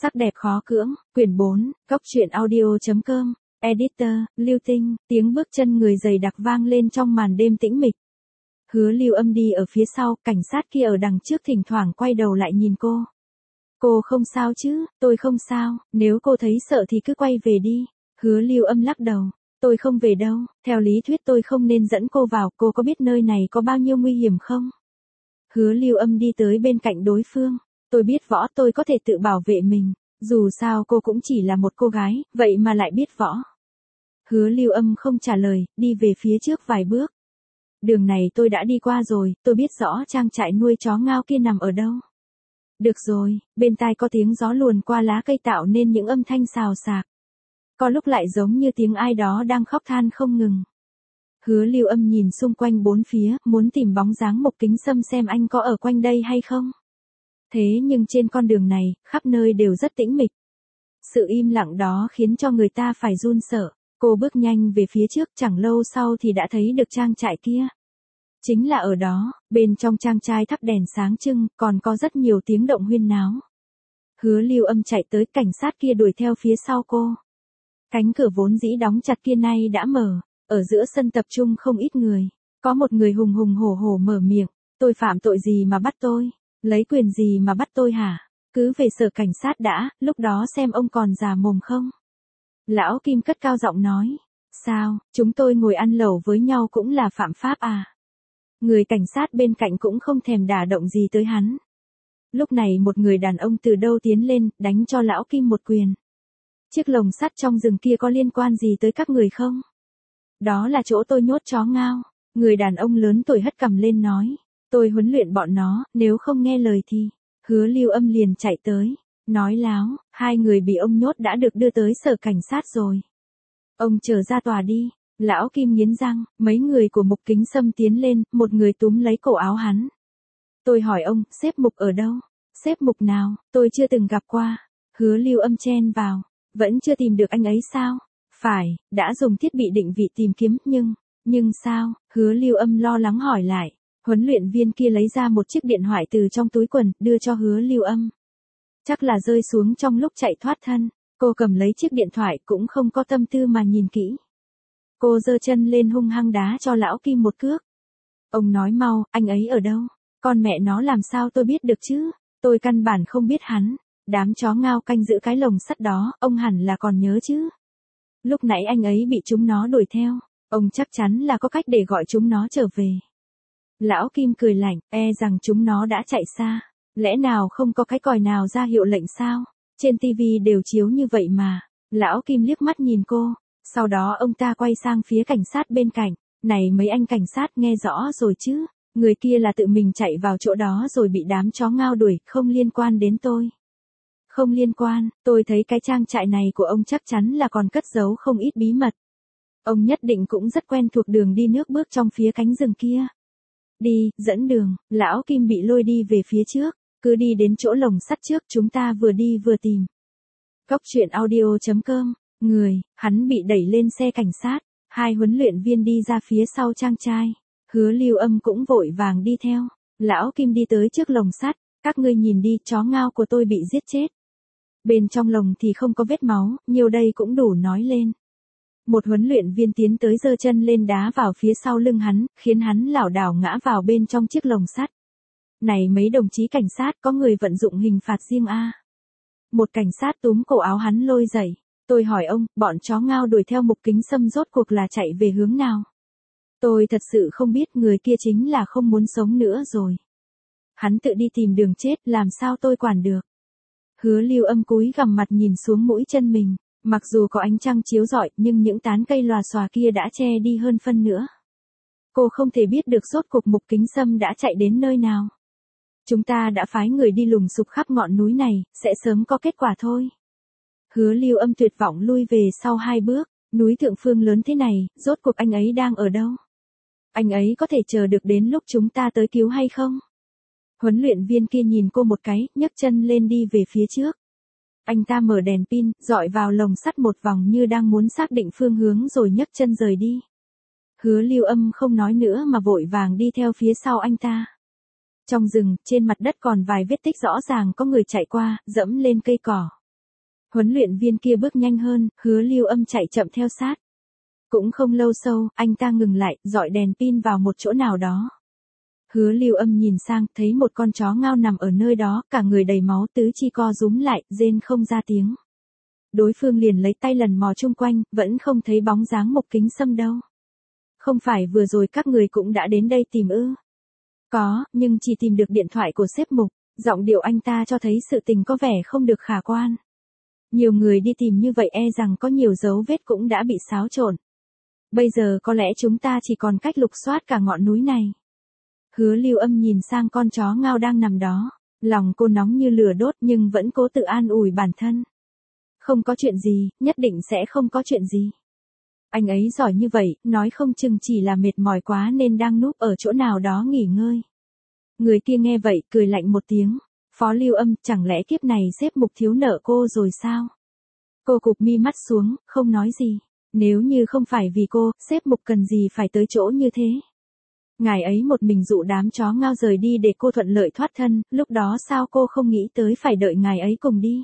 Sắc đẹp khó cưỡng, quyển 4, Cốc truyện audio.com, editor, Lưu Tinh, tiếng bước chân người dày đặc vang lên trong màn đêm tĩnh mịch. Hứa Lưu Âm đi ở phía sau, cảnh sát kia ở đằng trước thỉnh thoảng quay đầu lại nhìn cô. Cô không sao chứ, tôi không sao, nếu cô thấy sợ thì cứ quay về đi. Hứa Lưu Âm lắc đầu, tôi không về đâu, theo lý thuyết tôi không nên dẫn cô vào, cô có biết nơi này có bao nhiêu nguy hiểm không? Hứa Lưu Âm đi tới bên cạnh đối phương, tôi biết võ, tôi có thể tự bảo vệ mình, dù sao cô cũng chỉ là một cô gái, vậy mà lại biết võ. Hứa Lưu Âm không trả lời, đi về phía trước vài bước. Đường này tôi đã đi qua rồi, tôi biết rõ trang trại nuôi chó ngao kia nằm ở đâu. Được rồi, bên tai có tiếng gió luồn qua lá cây tạo nên những âm thanh xào xạc. Có lúc lại giống như tiếng ai đó đang khóc than không ngừng. Hứa Lưu Âm nhìn xung quanh bốn phía, muốn tìm bóng dáng Mục Kính Sâm xem anh có ở quanh đây hay không. Thế nhưng trên con đường này, khắp nơi đều rất tĩnh mịch. Sự im lặng đó khiến cho người ta phải run sợ. Cô bước nhanh về phía trước, chẳng lâu sau thì đã thấy được trang trại kia. Chính là ở đó, bên trong trang trại thắp đèn sáng trưng, còn có rất nhiều tiếng động huyên náo. Hứa Lưu Âm chạy tới, cảnh sát kia đuổi theo phía sau cô. Cánh cửa vốn dĩ đóng chặt kia nay đã mở, ở giữa sân tập trung không ít người. Có một người hùng hùng hổ hổ mở miệng, tôi phạm tội gì mà bắt tôi, lấy quyền gì mà bắt tôi hả? Cứ về sở cảnh sát đã, lúc đó xem ông còn già mồm không? Lão Kim cất cao giọng nói, sao, chúng tôi ngồi ăn lẩu với nhau cũng là phạm pháp à? Người cảnh sát bên cạnh cũng không thèm đả động gì tới hắn. Lúc này một người đàn ông từ đâu tiến lên, đánh cho Lão Kim một quyền. Chiếc lồng sắt trong rừng kia có liên quan gì tới các người không? Đó là chỗ tôi nhốt chó ngao. Người đàn ông lớn tuổi hất cằm lên nói, tôi huấn luyện bọn nó, nếu không nghe lời thì. Hứa Lưu Âm liền chạy tới, nói láo, hai người bị ông nhốt đã được đưa tới sở cảnh sát rồi. Ông chờ ra tòa đi. Lão Kim nghiến răng, mấy người của Mục Kính Sâm tiến lên, một người túm lấy cổ áo hắn. Tôi hỏi ông, sếp Mục ở đâu? Sếp Mục nào, tôi chưa từng gặp qua. Hứa Lưu Âm chen vào, vẫn chưa tìm được anh ấy sao? Phải, đã dùng thiết bị định vị tìm kiếm, nhưng sao? Hứa Lưu Âm lo lắng hỏi lại. Huấn luyện viên kia lấy ra một chiếc điện thoại từ trong túi quần, đưa cho Hứa Lưu Âm. Chắc là rơi xuống trong lúc chạy thoát thân. Cô cầm lấy chiếc điện thoại cũng không có tâm tư mà nhìn kỹ. Cô giơ chân lên hung hăng đá cho Lão Kim một cước. Ông nói mau, anh ấy ở đâu? Con mẹ nó làm sao tôi biết được chứ? Tôi căn bản không biết hắn. Đám chó ngao canh giữ cái lồng sắt đó, ông hẳn là còn nhớ chứ? Lúc nãy anh ấy bị chúng nó đuổi theo. Ông chắc chắn là có cách để gọi chúng nó trở về. Lão Kim cười lạnh, rằng chúng nó đã chạy xa. Lẽ nào không có cái còi nào ra hiệu lệnh sao? Trên tivi đều chiếu như vậy mà. Lão Kim liếc mắt nhìn cô. Sau đó ông ta quay sang phía cảnh sát bên cạnh. Này mấy anh cảnh sát, nghe rõ rồi chứ? Người kia là tự mình chạy vào chỗ đó rồi bị đám chó ngao đuổi, không liên quan đến tôi. Không liên quan, tôi thấy cái trang trại này của ông chắc chắn là còn cất giấu không ít bí mật. Ông nhất định cũng rất quen thuộc đường đi nước bước trong phía cánh rừng kia. Đi, dẫn đường. Lão Kim bị lôi đi về phía trước. Cứ đi đến chỗ lồng sắt trước, chúng ta vừa đi vừa tìm. Cốc truyện audio.com. Hắn bị đẩy lên xe cảnh sát. Hai huấn luyện viên đi ra phía sau trang trại. Hứa Lưu Âm cũng vội vàng đi theo. Lão Kim đi tới trước lồng sắt. Các ngươi nhìn đi, chó ngao của tôi bị giết chết. Bên trong lồng thì không có vết máu, nhiều đây cũng đủ nói lên. Một huấn luyện viên tiến tới giơ chân lên đá vào phía sau lưng hắn, khiến hắn lảo đảo ngã vào bên trong chiếc lồng sắt. Này mấy đồng chí cảnh sát, có người vận dụng hình phạt riêng a? Một cảnh sát túm cổ áo hắn lôi dậy. Tôi hỏi ông, bọn chó ngao đuổi theo Mục Kính Sâm rốt cuộc là chạy về hướng nào? Tôi thật sự không biết, người kia chính là không muốn sống nữa rồi. Hắn tự đi tìm đường chết, làm sao tôi quản được? Hứa Lưu Âm cúi gằm mặt nhìn xuống mũi chân mình. Mặc dù có ánh trăng chiếu rọi, nhưng những tán cây lòa xòa kia đã che đi hơn phân nữa. Cô không thể biết được rốt cuộc Mục Kính Sâm đã chạy đến nơi nào. Chúng ta đã phái người đi lùng sục khắp ngọn núi này, sẽ sớm có kết quả thôi. Hứa Lưu Âm tuyệt vọng lui về sau 2 bước, núi Thượng Phương lớn thế này, rốt cuộc anh ấy đang ở đâu? Anh ấy có thể chờ được đến lúc chúng ta tới cứu hay không? Huấn luyện viên kia nhìn cô một cái, nhấc chân lên đi về phía trước. Anh ta mở đèn pin, dọi vào lồng sắt một vòng như đang muốn xác định phương hướng rồi nhấc chân rời đi. Hứa Lưu Âm không nói nữa mà vội vàng đi theo phía sau anh ta. Trong rừng, trên mặt đất còn vài vết tích rõ ràng có người chạy qua, dẫm lên cây cỏ. Huấn luyện viên kia bước nhanh hơn, Hứa Lưu Âm chạy chậm theo sát. Cũng không lâu sau, anh ta ngừng lại, dọi đèn pin vào một chỗ nào đó. Hứa Lưu Âm nhìn sang, thấy một con chó ngao nằm ở nơi đó, cả người đầy máu, tứ chi co rúm lại, rên không ra tiếng. Đối phương liền lấy tay lần mò chung quanh, vẫn không thấy bóng dáng Mục Kính Sâm đâu. Không phải vừa rồi các người cũng đã đến đây tìm ư? Có, nhưng chỉ tìm được điện thoại của sếp Mục. Giọng điệu anh ta cho thấy sự tình có vẻ không được khả quan. Nhiều người đi tìm như vậy e rằng có nhiều dấu vết cũng đã bị xáo trộn. Bây giờ có lẽ chúng ta chỉ còn cách lục soát cả ngọn núi này. Hứa Lưu Âm nhìn sang con chó ngao đang nằm đó. Lòng cô nóng như lửa đốt nhưng vẫn cố tự an ủi bản thân. Không có chuyện gì, nhất định sẽ không có chuyện gì. Anh ấy giỏi như vậy, nói không chừng chỉ là mệt mỏi quá nên đang núp ở chỗ nào đó nghỉ ngơi. Người kia nghe vậy, cười lạnh một tiếng. Phó Lưu Âm, chẳng lẽ kiếp này sếp Mục thiếu nợ cô rồi sao? Cô cụp mi mắt xuống, không nói gì. Nếu như không phải vì cô, sếp Mục cần gì phải tới chỗ như thế? Ngài ấy một mình dụ đám chó ngao rời đi để cô thuận lợi thoát thân, lúc đó sao cô không nghĩ tới phải đợi ngài ấy cùng đi?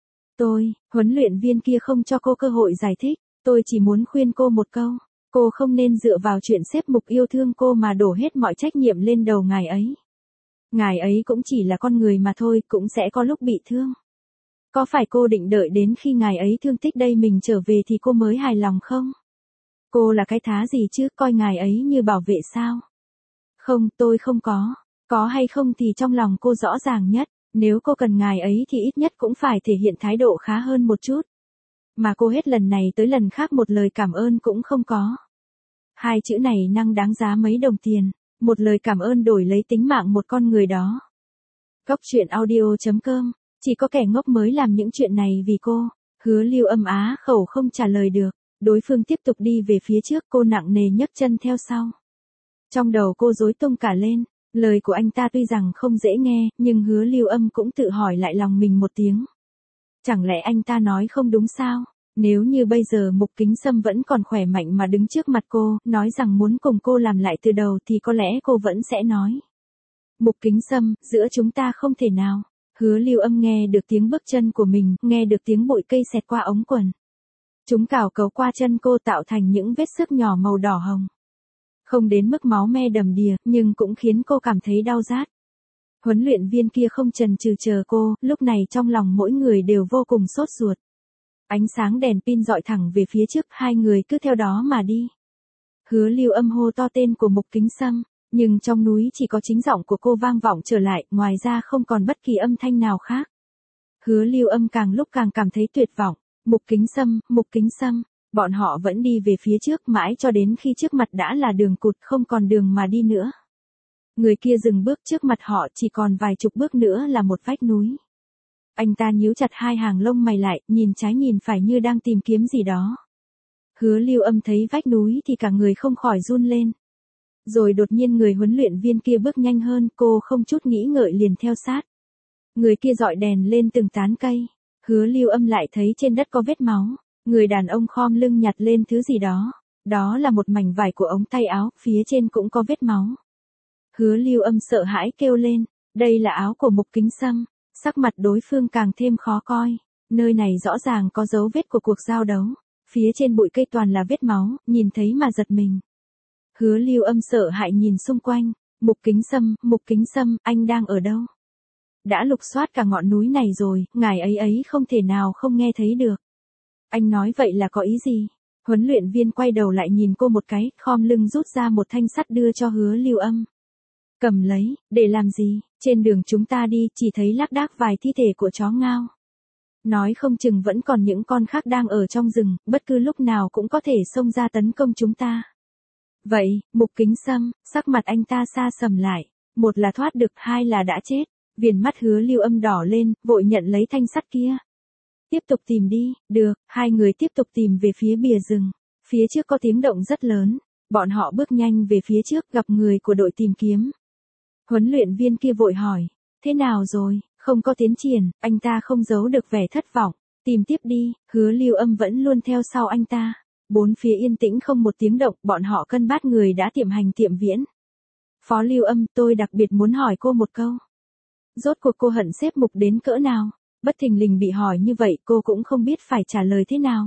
Huấn luyện viên kia không cho cô cơ hội giải thích, tôi chỉ muốn khuyên cô một câu. Cô không nên dựa vào chuyện sếp Mục yêu thương cô mà đổ hết mọi trách nhiệm lên đầu ngài ấy. Ngài ấy cũng chỉ là con người mà thôi, cũng sẽ có lúc bị thương. Có phải cô định đợi đến khi ngài ấy thương tích đây mình trở về thì cô mới hài lòng không? Cô là cái thá gì chứ, coi ngài ấy như bảo vệ sao? Không, tôi không có. Có hay không thì trong lòng cô rõ ràng nhất. Nếu cô cần ngài ấy thì ít nhất cũng phải thể hiện thái độ khá hơn một chút. Mà cô hết lần này tới lần khác một lời cảm ơn cũng không có. Hai chữ này năng đáng giá mấy đồng tiền. Một lời cảm ơn đổi lấy tính mạng một con người đó. Góc truyện audio.com. Chỉ có kẻ ngốc mới làm những chuyện này vì cô. Hứa Lưu Âm á khẩu không trả lời được. Đối phương tiếp tục đi về phía trước, cô nặng nề nhấc chân theo sau. Trong đầu cô rối tung cả lên. Lời của anh ta tuy rằng không dễ nghe, nhưng Hứa Lưu Âm cũng tự hỏi lại lòng mình một tiếng. Chẳng lẽ anh ta nói không đúng sao? Nếu như bây giờ Mục Kính Sâm vẫn còn khỏe mạnh mà đứng trước mặt cô, nói rằng muốn cùng cô làm lại từ đầu thì có lẽ cô vẫn sẽ nói. Mục Kính Sâm, giữa chúng ta không thể nào. Hứa Lưu Âm nghe được tiếng bước chân của mình, nghe được tiếng bụi cây xẹt qua ống quần. Chúng cào cấu qua chân cô tạo thành những vết xước nhỏ màu đỏ hồng. Không đến mức máu me đầm đìa, nhưng cũng khiến cô cảm thấy đau rát. Huấn luyện viên kia không chần chừ chờ cô, lúc này trong lòng mỗi người đều vô cùng sốt ruột. Ánh sáng đèn pin dọi thẳng về phía trước, hai người cứ theo đó mà đi. Hứa Lưu Âm hô to tên của Mục Kính Sâm, nhưng trong núi chỉ có chính giọng của cô vang vọng trở lại, ngoài ra không còn bất kỳ âm thanh nào khác. Hứa Lưu Âm càng lúc càng cảm thấy tuyệt vọng. Mục Kính Sâm, Mục Kính Sâm. Bọn họ vẫn đi về phía trước mãi cho đến khi trước mặt đã là đường cụt, không còn đường mà đi nữa. Người kia dừng bước trước mặt họ, chỉ còn vài chục bước nữa là một vách núi. Anh ta nhíu chặt hai hàng lông mày lại, nhìn trái nhìn phải như đang tìm kiếm gì đó. Hứa Lưu Âm thấy vách núi thì cả người không khỏi run lên. Rồi đột nhiên người huấn luyện viên kia bước nhanh hơn, cô không chút nghĩ ngợi liền theo sát. Người kia dọi đèn lên từng tán cây. Hứa Lưu Âm lại thấy trên đất có vết máu. Người đàn ông khom lưng nhặt lên thứ gì đó. Đó là một mảnh vải của ống tay áo, phía trên cũng có vết máu. Hứa Lưu Âm sợ hãi kêu lên, đây là áo của Mục Kính Sâm. Sắc mặt đối phương càng thêm khó coi. Nơi này rõ ràng có dấu vết của cuộc giao đấu. Phía trên bụi cây toàn là vết máu, nhìn thấy mà giật mình. Hứa Lưu Âm sợ hãi nhìn xung quanh. Mục Kính Sâm, anh đang ở đâu? Đã lục soát cả ngọn núi này rồi, ngài ấy không thể nào không nghe thấy được. Anh nói vậy là có ý gì? Huấn luyện viên quay đầu lại nhìn cô một cái, khom lưng rút ra một thanh sắt đưa cho Hứa Lưu Âm. Cầm lấy, để làm gì? Trên đường chúng ta đi, chỉ thấy lác đác vài thi thể của chó ngao. Nói không chừng vẫn còn những con khác đang ở trong rừng, bất cứ lúc nào cũng có thể xông ra tấn công chúng ta. Vậy, Mục Kính Sâm, sắc mặt anh ta xa sầm lại. Một là thoát được, hai là đã chết. Viền mắt Hứa Lưu Âm đỏ lên, vội nhận lấy thanh sắt kia. Tiếp tục tìm đi, được, hai người tiếp tục tìm về phía bìa rừng. Phía trước có tiếng động rất lớn, bọn họ bước nhanh về phía trước gặp người của đội tìm kiếm. Huấn luyện viên kia vội hỏi, thế nào rồi, không có tiến triển, anh ta không giấu được vẻ thất vọng. Tìm tiếp đi, Hứa Lưu Âm vẫn luôn theo sau anh ta. Bốn phía yên tĩnh không một tiếng động, bọn họ cân bát người đã tiệm hành tiệm viễn. Phó Lưu Âm, tôi đặc biệt muốn hỏi cô một câu. Rốt cuộc cô hận sếp Mục đến cỡ nào? Bất thình lình bị hỏi như vậy cô cũng không biết phải trả lời thế nào.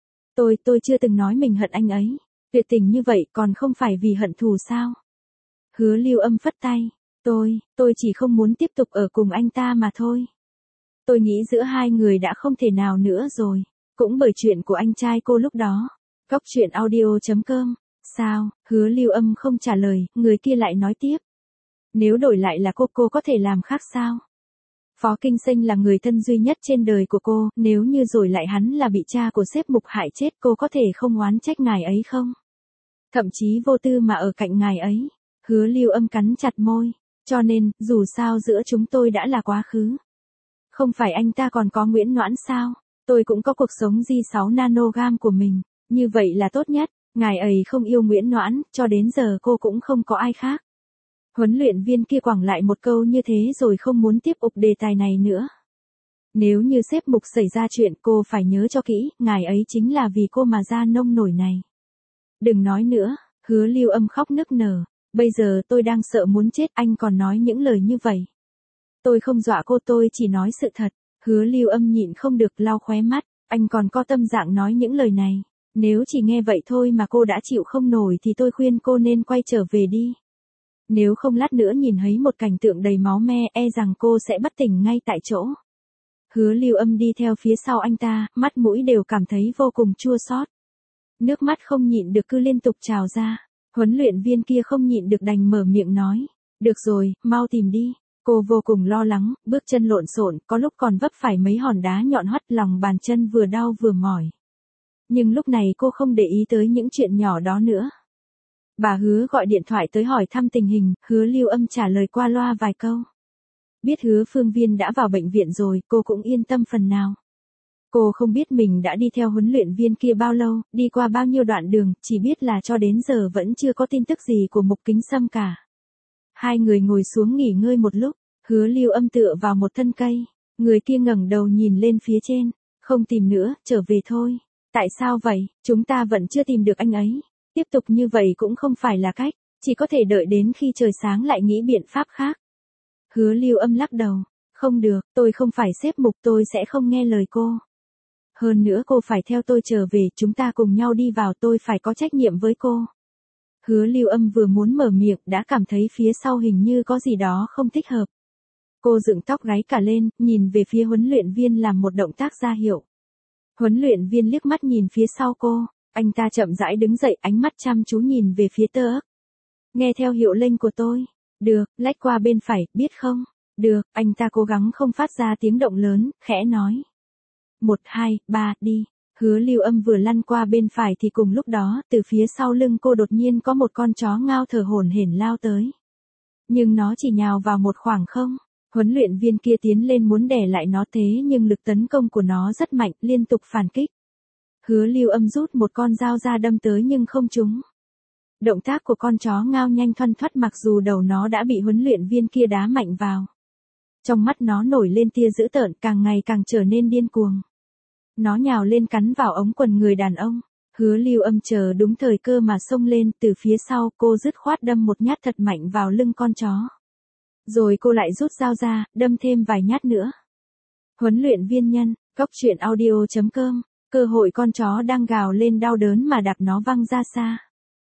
Tôi chưa từng nói mình hận anh ấy. Tuyệt tình như vậy còn không phải vì hận thù sao? Hứa Lưu Âm phất tay. Tôi chỉ không muốn tiếp tục ở cùng anh ta mà thôi. Tôi nghĩ giữa hai người đã không thể nào nữa rồi. Cũng bởi chuyện của anh trai cô lúc đó. Góc truyện audio.com. Sao? Hứa Lưu Âm không trả lời, người kia lại nói tiếp. Nếu đổi lại là cô có thể làm khác sao? Phó Kinh Sinh là người thân duy nhất trên đời của cô, nếu như rồi lại hắn là bị cha của sếp Mục hại chết cô có thể không oán trách ngài ấy không? Thậm chí vô tư mà ở cạnh ngài ấy. Hứa Lưu Âm cắn chặt môi. Cho nên, dù sao giữa chúng tôi đã là quá khứ. Không phải anh ta còn có Nguyễn Noãn sao? Tôi cũng có cuộc sống J6 nanogam của mình. Như vậy là tốt nhất. Ngài ấy không yêu Nguyễn Noãn, cho đến giờ cô cũng không có ai khác. Huấn luyện viên kia quẳng lại một câu như thế rồi không muốn tiếp tục đề tài này nữa. Nếu như sếp Mục xảy ra chuyện cô phải nhớ cho kỹ, ngài ấy chính là vì cô mà ra nông nổi này. Đừng nói nữa, Hứa Lưu Âm khóc nức nở. Bây giờ tôi đang sợ muốn chết, anh còn nói những lời như vậy. Tôi không dọa cô, tôi chỉ nói sự thật. Hứa Lưu Âm nhịn không được lau khóe mắt, anh còn có tâm trạng nói những lời này. Nếu chỉ nghe vậy thôi mà cô đã chịu không nổi thì tôi khuyên cô nên quay trở về đi. Nếu không lát nữa nhìn thấy một cảnh tượng đầy máu me rằng cô sẽ bất tỉnh ngay tại chỗ. Hứa Lưu Âm đi theo phía sau anh ta, mắt mũi đều cảm thấy vô cùng chua xót. Nước mắt không nhịn được cứ liên tục trào ra. Huấn luyện viên kia không nhịn được đành mở miệng nói. Được rồi, mau tìm đi. Cô vô cùng lo lắng, bước chân lộn xộn, có lúc còn vấp phải mấy hòn đá nhọn hoắt, lòng bàn chân vừa đau vừa mỏi. Nhưng lúc này cô không để ý tới những chuyện nhỏ đó nữa. Bà Hứa gọi điện thoại tới hỏi thăm tình hình, Hứa Lưu Âm trả lời qua loa vài câu. Biết Hứa Phương Viên đã vào bệnh viện rồi, cô cũng yên tâm phần nào. Cô không biết mình đã đi theo huấn luyện viên kia bao lâu, đi qua bao nhiêu đoạn đường, chỉ biết là cho đến giờ vẫn chưa có tin tức gì của Mục Kính Sâm cả. Hai người ngồi xuống nghỉ ngơi một lúc, Hứa Lưu Âm tựa vào một thân cây, người kia ngẩng đầu nhìn lên phía trên, không tìm nữa, trở về thôi. Tại sao vậy, chúng ta vẫn chưa tìm được anh ấy. Tiếp tục như vậy cũng không phải là cách, chỉ có thể đợi đến khi trời sáng lại nghĩ biện pháp khác. Hứa Lưu Âm lắc đầu, không được, tôi không phải sếp Mục, tôi sẽ không nghe lời cô. Hơn nữa cô phải theo tôi trở về, chúng ta cùng nhau đi vào, tôi phải có trách nhiệm với cô. Hứa Lưu Âm vừa muốn mở miệng đã cảm thấy phía sau hình như có gì đó không thích hợp. Cô dựng tóc gáy cả lên, nhìn về phía huấn luyện viên làm một động tác ra hiệu. Huấn luyện viên liếc mắt nhìn phía sau cô, anh ta chậm rãi đứng dậy, ánh mắt chăm chú nhìn về phía Tơ Ức. Nghe theo hiệu lệnh của tôi. Được, lách qua bên phải, biết không? Được, anh ta cố gắng không phát ra tiếng động lớn, khẽ nói. 1, 2, 3, đi. Hứa Lưu Âm vừa lăn qua bên phải thì cùng lúc đó, từ phía sau lưng cô đột nhiên có một con chó ngao thở hổn hển lao tới. Nhưng nó chỉ nhào vào một khoảng không. Huấn luyện viên kia tiến lên muốn đè lại nó, thế nhưng lực tấn công của nó rất mạnh, liên tục phản kích. Hứa Lưu Âm rút một con dao ra đâm tới nhưng không trúng. Động tác của con chó ngao nhanh thoăn thoắt mặc dù đầu nó đã bị huấn luyện viên kia đá mạnh vào. Trong mắt nó nổi lên tia dữ tợn, càng ngày càng trở nên điên cuồng. Nó nhào lên cắn vào ống quần người đàn ông. Hứa Lưu Âm chờ đúng thời cơ mà xông lên, từ phía sau cô dứt khoát đâm một nhát thật mạnh vào lưng con chó. Rồi cô lại rút dao ra, đâm thêm vài nhát nữa. Huấn luyện viên nhân, góc truyện audio.com, cơ hội con chó đang gào lên đau đớn mà đạp nó văng ra xa.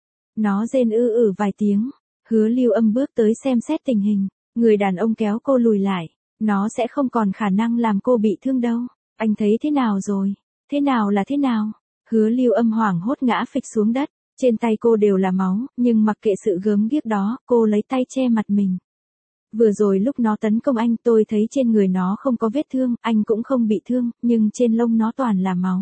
Nó rên vài tiếng, Hứa Lưu Âm bước tới xem xét tình hình, người đàn ông kéo cô lùi lại, nó sẽ không còn khả năng làm cô bị thương đâu. Anh thấy thế nào rồi? Thế nào là thế nào? Hứa Lưu Âm hoảng hốt ngã phịch xuống đất, trên tay cô đều là máu, nhưng mặc kệ sự gớm ghiếc đó, cô lấy tay che mặt mình. Vừa rồi lúc nó tấn công anh tôi thấy trên người nó không có vết thương, anh cũng không bị thương, nhưng trên lông nó toàn là máu.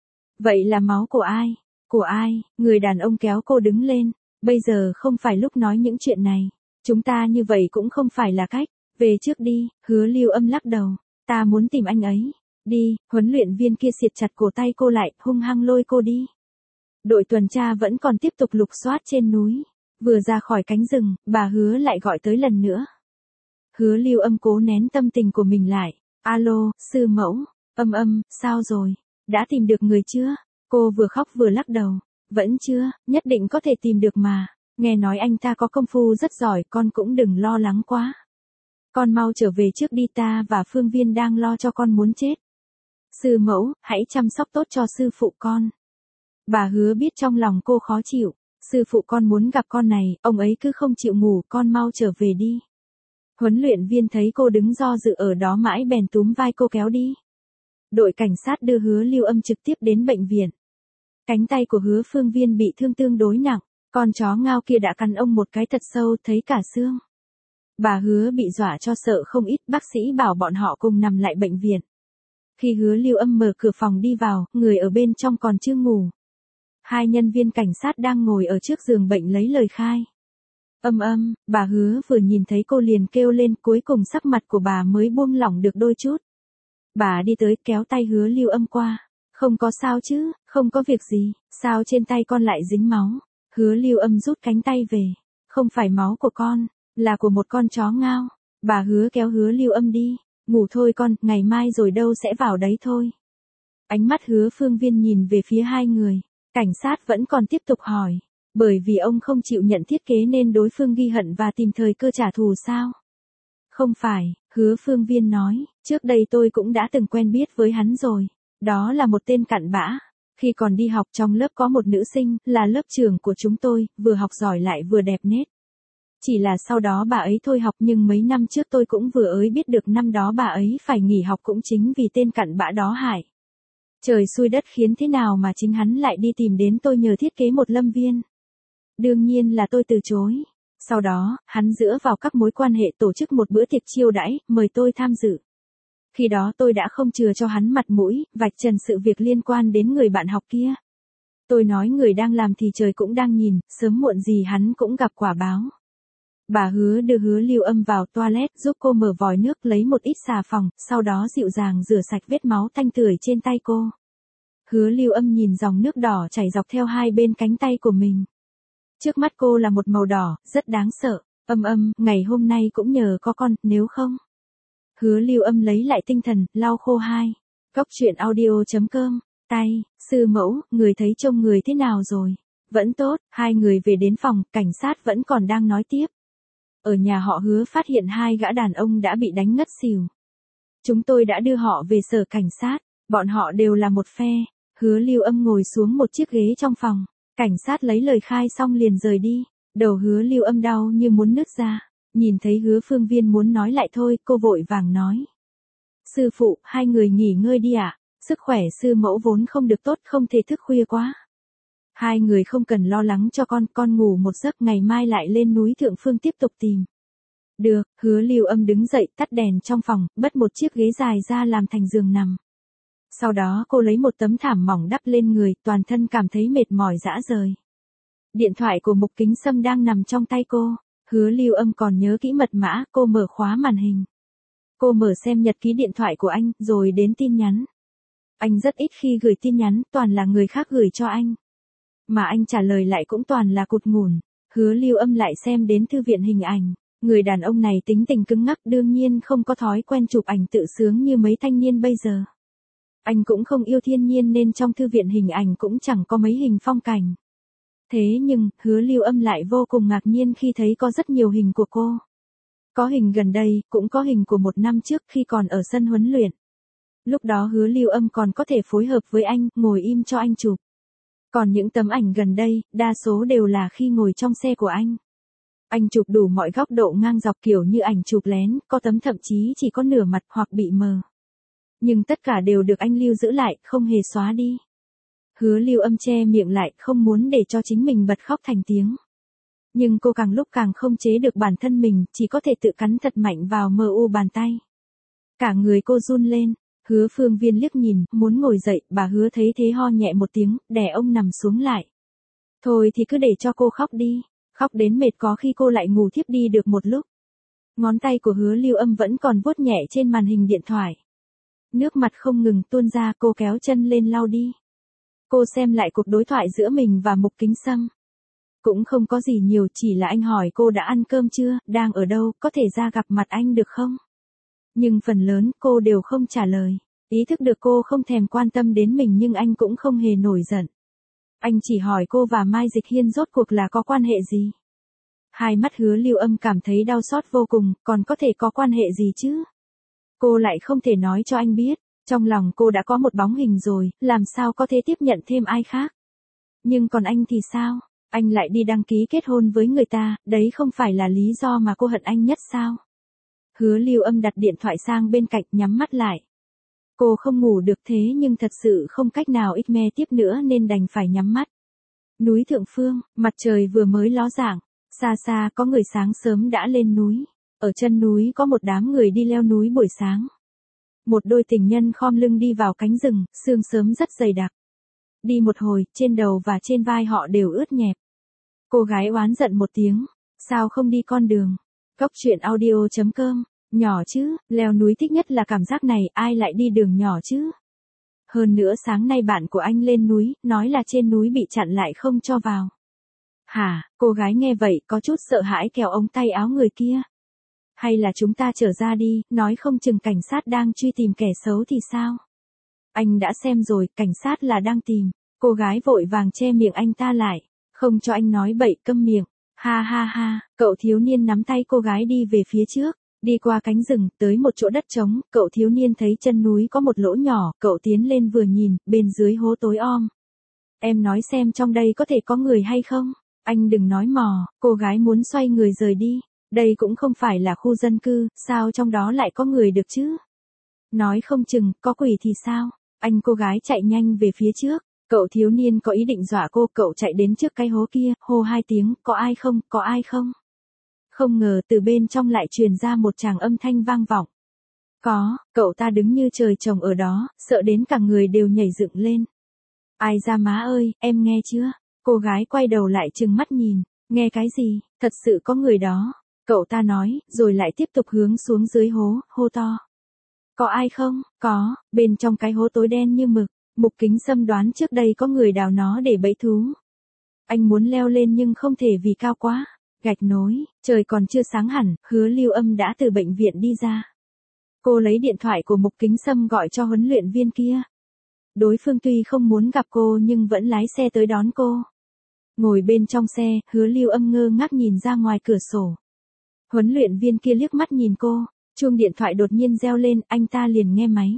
Vậy là máu của ai? Của ai? Người đàn ông kéo cô đứng lên, bây giờ không phải lúc nói những chuyện này. Chúng ta như vậy cũng không phải là cách, về trước đi. Hứa Lưu Âm lắc đầu, ta muốn tìm anh ấy. Đi, huấn luyện viên kia siết chặt cổ tay cô lại, hung hăng lôi cô đi. Đội tuần tra vẫn còn tiếp tục lục soát trên núi. Vừa ra khỏi cánh rừng, bà Hứa lại gọi tới lần nữa. Hứa Lưu Âm cố nén tâm tình của mình lại. Alo, sư mẫu. Sao rồi? Đã tìm được người chưa? Cô vừa khóc vừa lắc đầu. Vẫn chưa, nhất định có thể tìm được mà. Nghe nói anh ta có công phu rất giỏi, con cũng đừng lo lắng quá. Con mau trở về trước đi, ta và Phương Viên đang lo cho con muốn chết. Sư mẫu, hãy chăm sóc tốt cho sư phụ con. Bà Hứa biết trong lòng cô khó chịu. Sư phụ con muốn gặp con này, ông ấy cứ không chịu ngủ, con mau trở về đi. Huấn luyện viên thấy cô đứng do dự ở đó mãi bèn túm vai cô kéo đi. Đội cảnh sát đưa Hứa Lưu Âm trực tiếp đến bệnh viện. Cánh tay của Hứa Phương Viên bị thương tương đối nặng, con chó ngao kia đã cắn ông một cái thật sâu, thấy cả xương. Bà Hứa bị dọa cho sợ không ít, bác sĩ bảo bọn họ cùng nằm lại bệnh viện. Khi Hứa Lưu Âm mở cửa phòng đi vào, người ở bên trong còn chưa ngủ. Hai nhân viên cảnh sát đang ngồi ở trước giường bệnh lấy lời khai. Bà Hứa vừa nhìn thấy cô liền kêu lên, cuối cùng sắc mặt của bà mới buông lỏng được đôi chút. Bà đi tới kéo tay Hứa Lưu Âm qua. Không có sao chứ, không có việc gì, sao trên tay con lại dính máu? Hứa Lưu Âm rút cánh tay về. Không phải máu của con, là của một con chó ngao. Bà Hứa kéo Hứa Lưu Âm đi. Ngủ thôi con, ngày mai rồi đâu sẽ vào đấy thôi. Ánh mắt Hứa Phương Viên nhìn về phía hai người. Cảnh sát vẫn còn tiếp tục hỏi. Bởi vì ông không chịu nhận thiết kế nên đối phương ghi hận và tìm thời cơ trả thù sao? Không phải, Hứa Phương Viên nói, trước đây tôi cũng đã từng quen biết với hắn rồi. Đó là một tên cặn bã. Khi còn đi học trong lớp có một nữ sinh, là lớp trưởng của chúng tôi, vừa học giỏi lại vừa đẹp nết. Chỉ là sau đó bà ấy thôi học, nhưng mấy năm trước tôi cũng vừa ấy biết được năm đó bà ấy phải nghỉ học cũng chính vì tên cặn bã đó hại. Trời xui đất khiến thế nào mà chính hắn lại đi tìm đến tôi nhờ thiết kế một lâm viên. Đương nhiên là tôi từ chối. Sau đó, hắn dựa vào các mối quan hệ tổ chức một bữa tiệc chiêu đãi, mời tôi tham dự. Khi đó tôi đã không chừa cho hắn mặt mũi, vạch trần sự việc liên quan đến người bạn học kia. Tôi nói người đang làm thì trời cũng đang nhìn, sớm muộn gì hắn cũng gặp quả báo. Bà Hứa đưa Hứa Lưu Âm vào toilet giúp cô mở vòi nước lấy một ít xà phòng, sau đó dịu dàng rửa sạch vết máu tanh tưởi trên tay cô. Hứa Lưu Âm nhìn dòng nước đỏ chảy dọc theo hai bên cánh tay của mình. Trước mắt cô là một màu đỏ, rất đáng sợ. Ngày hôm nay cũng nhờ có con, nếu không. Hứa Lưu Âm lấy lại tinh thần, lau khô hai. Cóc truyện audio.com. Tay, sư mẫu, người thấy trông người thế nào rồi? Vẫn tốt, hai người về đến phòng, cảnh sát vẫn còn đang nói tiếp. Ở nhà họ Hứa phát hiện hai gã đàn ông đã bị đánh ngất xỉu. Chúng tôi đã đưa họ về sở cảnh sát, bọn họ đều là một phe. Hứa Lưu Âm ngồi xuống một chiếc ghế trong phòng, cảnh sát lấy lời khai xong liền rời đi. Đầu Hứa Lưu Âm đau như muốn nứt ra, nhìn thấy Hứa Phương Viên muốn nói lại thôi, cô vội vàng nói. Sư phụ, hai người nghỉ ngơi đi ạ, sức khỏe sư mẫu vốn không được tốt, không thể thức khuya quá. Hai người không cần lo lắng cho con ngủ một giấc, ngày mai lại lên núi Thượng Phương tiếp tục tìm. Được, Hứa Lưu Âm đứng dậy tắt đèn trong phòng, bật một chiếc ghế dài ra làm thành giường nằm. Sau đó cô lấy một tấm thảm mỏng đắp lên người, toàn thân cảm thấy mệt mỏi rã rời. Điện thoại của Mục Kính Sâm đang nằm trong tay cô. Hứa Lưu Âm còn nhớ kỹ mật mã, cô mở khóa màn hình. Cô mở xem nhật ký điện thoại của anh, rồi đến tin nhắn. Anh rất ít khi gửi tin nhắn, toàn là người khác gửi cho anh. Mà anh trả lời lại cũng toàn là cụt ngủn. Hứa Lưu Âm lại xem đến thư viện hình ảnh. Người đàn ông này tính tình cứng ngắc, đương nhiên không có thói quen chụp ảnh tự sướng như mấy thanh niên bây giờ. Anh cũng không yêu thiên nhiên nên trong thư viện hình ảnh cũng chẳng có mấy hình phong cảnh. Thế nhưng, Hứa Lưu Âm lại vô cùng ngạc nhiên khi thấy có rất nhiều hình của cô. Có hình gần đây, cũng có hình của một năm trước khi còn ở sân huấn luyện. Lúc đó Hứa Lưu Âm còn có thể phối hợp với anh, ngồi im cho anh chụp. Còn những tấm ảnh gần đây, đa số đều là khi ngồi trong xe của anh. Anh chụp đủ mọi góc độ ngang dọc kiểu như ảnh chụp lén, có tấm thậm chí chỉ có nửa mặt hoặc bị mờ. Nhưng tất cả đều được anh lưu giữ lại, không hề xóa đi. Hứa Lưu Âm che miệng lại, không muốn để cho chính mình bật khóc thành tiếng. Nhưng cô càng lúc càng không chế được bản thân mình, chỉ có thể tự cắn thật mạnh vào bàn tay. Cả người cô run lên. Hứa Phương Viên liếc nhìn, muốn ngồi dậy, bà Hứa thấy thế ho nhẹ một tiếng, đè ông nằm xuống lại. Thôi thì cứ để cho cô khóc đi, khóc đến mệt có khi cô lại ngủ thiếp đi được một lúc. Ngón tay của Hứa Lưu Âm vẫn còn vuốt nhẹ trên màn hình điện thoại. Nước mặt không ngừng tuôn ra, cô kéo chân lên lau đi. Cô xem lại cuộc đối thoại giữa mình và Mục Kính Sâm. Cũng không có gì nhiều, chỉ là anh hỏi cô đã ăn cơm chưa, đang ở đâu, có thể ra gặp mặt anh được không? Nhưng phần lớn cô đều không trả lời. Ý thức được cô không thèm quan tâm đến mình nhưng anh cũng không hề nổi giận. Anh chỉ hỏi cô và Mai Dịch Hiên rốt cuộc là có quan hệ gì? Hai mắt Hứa Lưu Âm cảm thấy đau xót vô cùng, còn có thể có quan hệ gì chứ? Cô lại không thể nói cho anh biết, trong lòng cô đã có một bóng hình rồi, làm sao có thể tiếp nhận thêm ai khác? Nhưng còn anh thì sao? Anh lại đi đăng ký kết hôn với người ta, đấy không phải là lý do mà cô hận anh nhất sao? Hứa Lưu Âm đặt điện thoại sang bên cạnh, nhắm mắt lại. Cô không ngủ được thế nhưng thật sự không cách nào ít me tiếp nữa nên đành phải nhắm mắt. Núi Thượng Phương, mặt trời vừa mới ló dạng, xa xa có người sáng sớm đã lên núi. Ở chân núi có một đám người đi leo núi buổi sáng. Một đôi tình nhân khom lưng đi vào cánh rừng, sương sớm rất dày đặc. Đi một hồi, trên đầu và trên vai họ đều ướt nhẹp. Cô gái oán giận một tiếng, sao không đi con đường? Cốc truyện audio.com, nhỏ chứ, leo núi thích nhất là cảm giác này, ai lại đi đường nhỏ chứ? Hơn nữa sáng nay bạn của anh lên núi, nói là trên núi bị chặn lại không cho vào. Hả, cô gái nghe vậy có chút sợ hãi kéo ống tay áo người kia. Hay là chúng ta trở ra đi, nói không chừng cảnh sát đang truy tìm kẻ xấu thì sao? Anh đã xem rồi, cảnh sát là đang tìm. Cô gái vội vàng che miệng anh ta lại, không cho anh nói bậy, câm miệng. Ha ha ha, cậu thiếu niên nắm tay cô gái đi về phía trước, đi qua cánh rừng, tới một chỗ đất trống, cậu thiếu niên thấy chân núi có một lỗ nhỏ, cậu tiến lên vừa nhìn, bên dưới hố tối om. Em nói xem trong đây có thể có người hay không? Anh đừng nói mò, cô gái muốn xoay người rời đi. Đây cũng không phải là khu dân cư, sao trong đó lại có người được chứ? Nói không chừng, có quỷ thì sao? Anh cô gái chạy nhanh về phía trước, cậu thiếu niên có ý định dọa cô, cậu chạy đến trước cái hố kia, hô hai tiếng, có ai không, có ai không? Không ngờ từ bên trong lại truyền ra một tràng âm thanh vang vọng. Có, cậu ta đứng như trời trồng ở đó, sợ đến cả người đều nhảy dựng lên. Ai ra má ơi, em nghe chưa? Cô gái quay đầu lại trừng mắt nhìn, nghe cái gì, thật sự có người đó. Cậu ta nói, rồi lại tiếp tục hướng xuống dưới hố, hô to. Có ai không? Có, bên trong cái hố tối đen như mực, Mục Kính Sâm đoán trước đây có người đào nó để bẫy thú. Anh muốn leo lên nhưng không thể vì cao quá. Gạch nối, trời còn chưa sáng hẳn, Hứa Lưu Âm đã từ bệnh viện đi ra. Cô lấy điện thoại của Mục Kính Sâm gọi cho huấn luyện viên kia. Đối phương tuy không muốn gặp cô nhưng vẫn lái xe tới đón cô. Ngồi bên trong xe, Hứa Lưu Âm ngơ ngác nhìn ra ngoài cửa sổ. Huấn luyện viên kia liếc mắt nhìn cô, chuông điện thoại đột nhiên reo lên, anh ta liền nghe máy.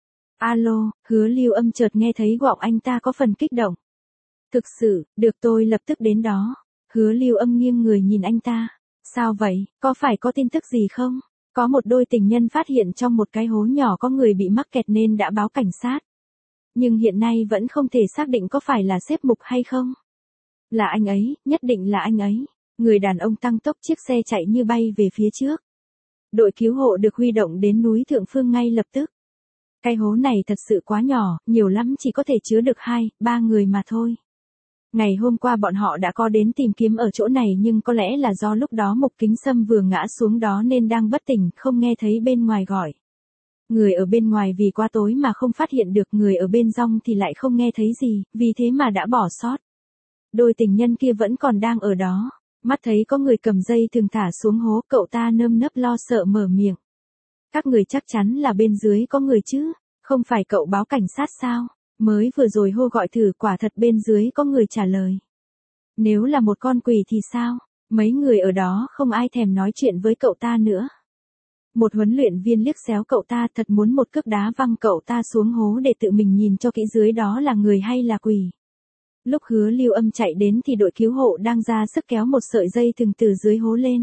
Alo, Hứa Lưu Âm chợt nghe thấy giọng anh ta có phần kích động. Thực sự, được tôi lập tức đến đó. Hứa Lưu Âm nghiêng người nhìn anh ta. Sao vậy, có phải có tin tức gì không? Có một đôi tình nhân phát hiện trong một cái hố nhỏ có người bị mắc kẹt nên đã báo cảnh sát. Nhưng hiện nay vẫn không thể xác định có phải là sếp Mục hay không. Là anh ấy, nhất định là anh ấy. Người đàn ông tăng tốc chiếc xe chạy như bay về phía trước. Đội cứu hộ được huy động đến núi Thượng Phương ngay lập tức. Cái hố này thật sự quá nhỏ, nhiều lắm chỉ có thể chứa được 2-3 người mà thôi. Ngày hôm qua bọn họ đã có đến tìm kiếm ở chỗ này nhưng có lẽ là do lúc đó Mục Kính Sâm vừa ngã xuống đó nên đang bất tỉnh, không nghe thấy bên ngoài gọi. Người ở bên ngoài vì quá tối mà không phát hiện được, người ở bên trong thì lại không nghe thấy gì, vì thế mà đã bỏ sót. Đôi tình nhân kia vẫn còn đang ở đó. Mắt thấy có người cầm dây thừng thả xuống hố, cậu ta nơm nớp lo sợ mở miệng. Các người chắc chắn là bên dưới có người chứ, không phải cậu báo cảnh sát sao? Mới vừa rồi hô gọi thử, quả thật bên dưới có người trả lời. Nếu là một con quỷ thì sao? Mấy người ở đó không ai thèm nói chuyện với cậu ta nữa. Một huấn luyện viên liếc xéo cậu ta, thật muốn một cước đá văng cậu ta xuống hố để tự mình nhìn cho kỹ dưới đó là người hay là quỷ. Lúc Hứa Lưu Âm chạy đến thì đội cứu hộ đang ra sức kéo một sợi dây thừng từ dưới hố lên.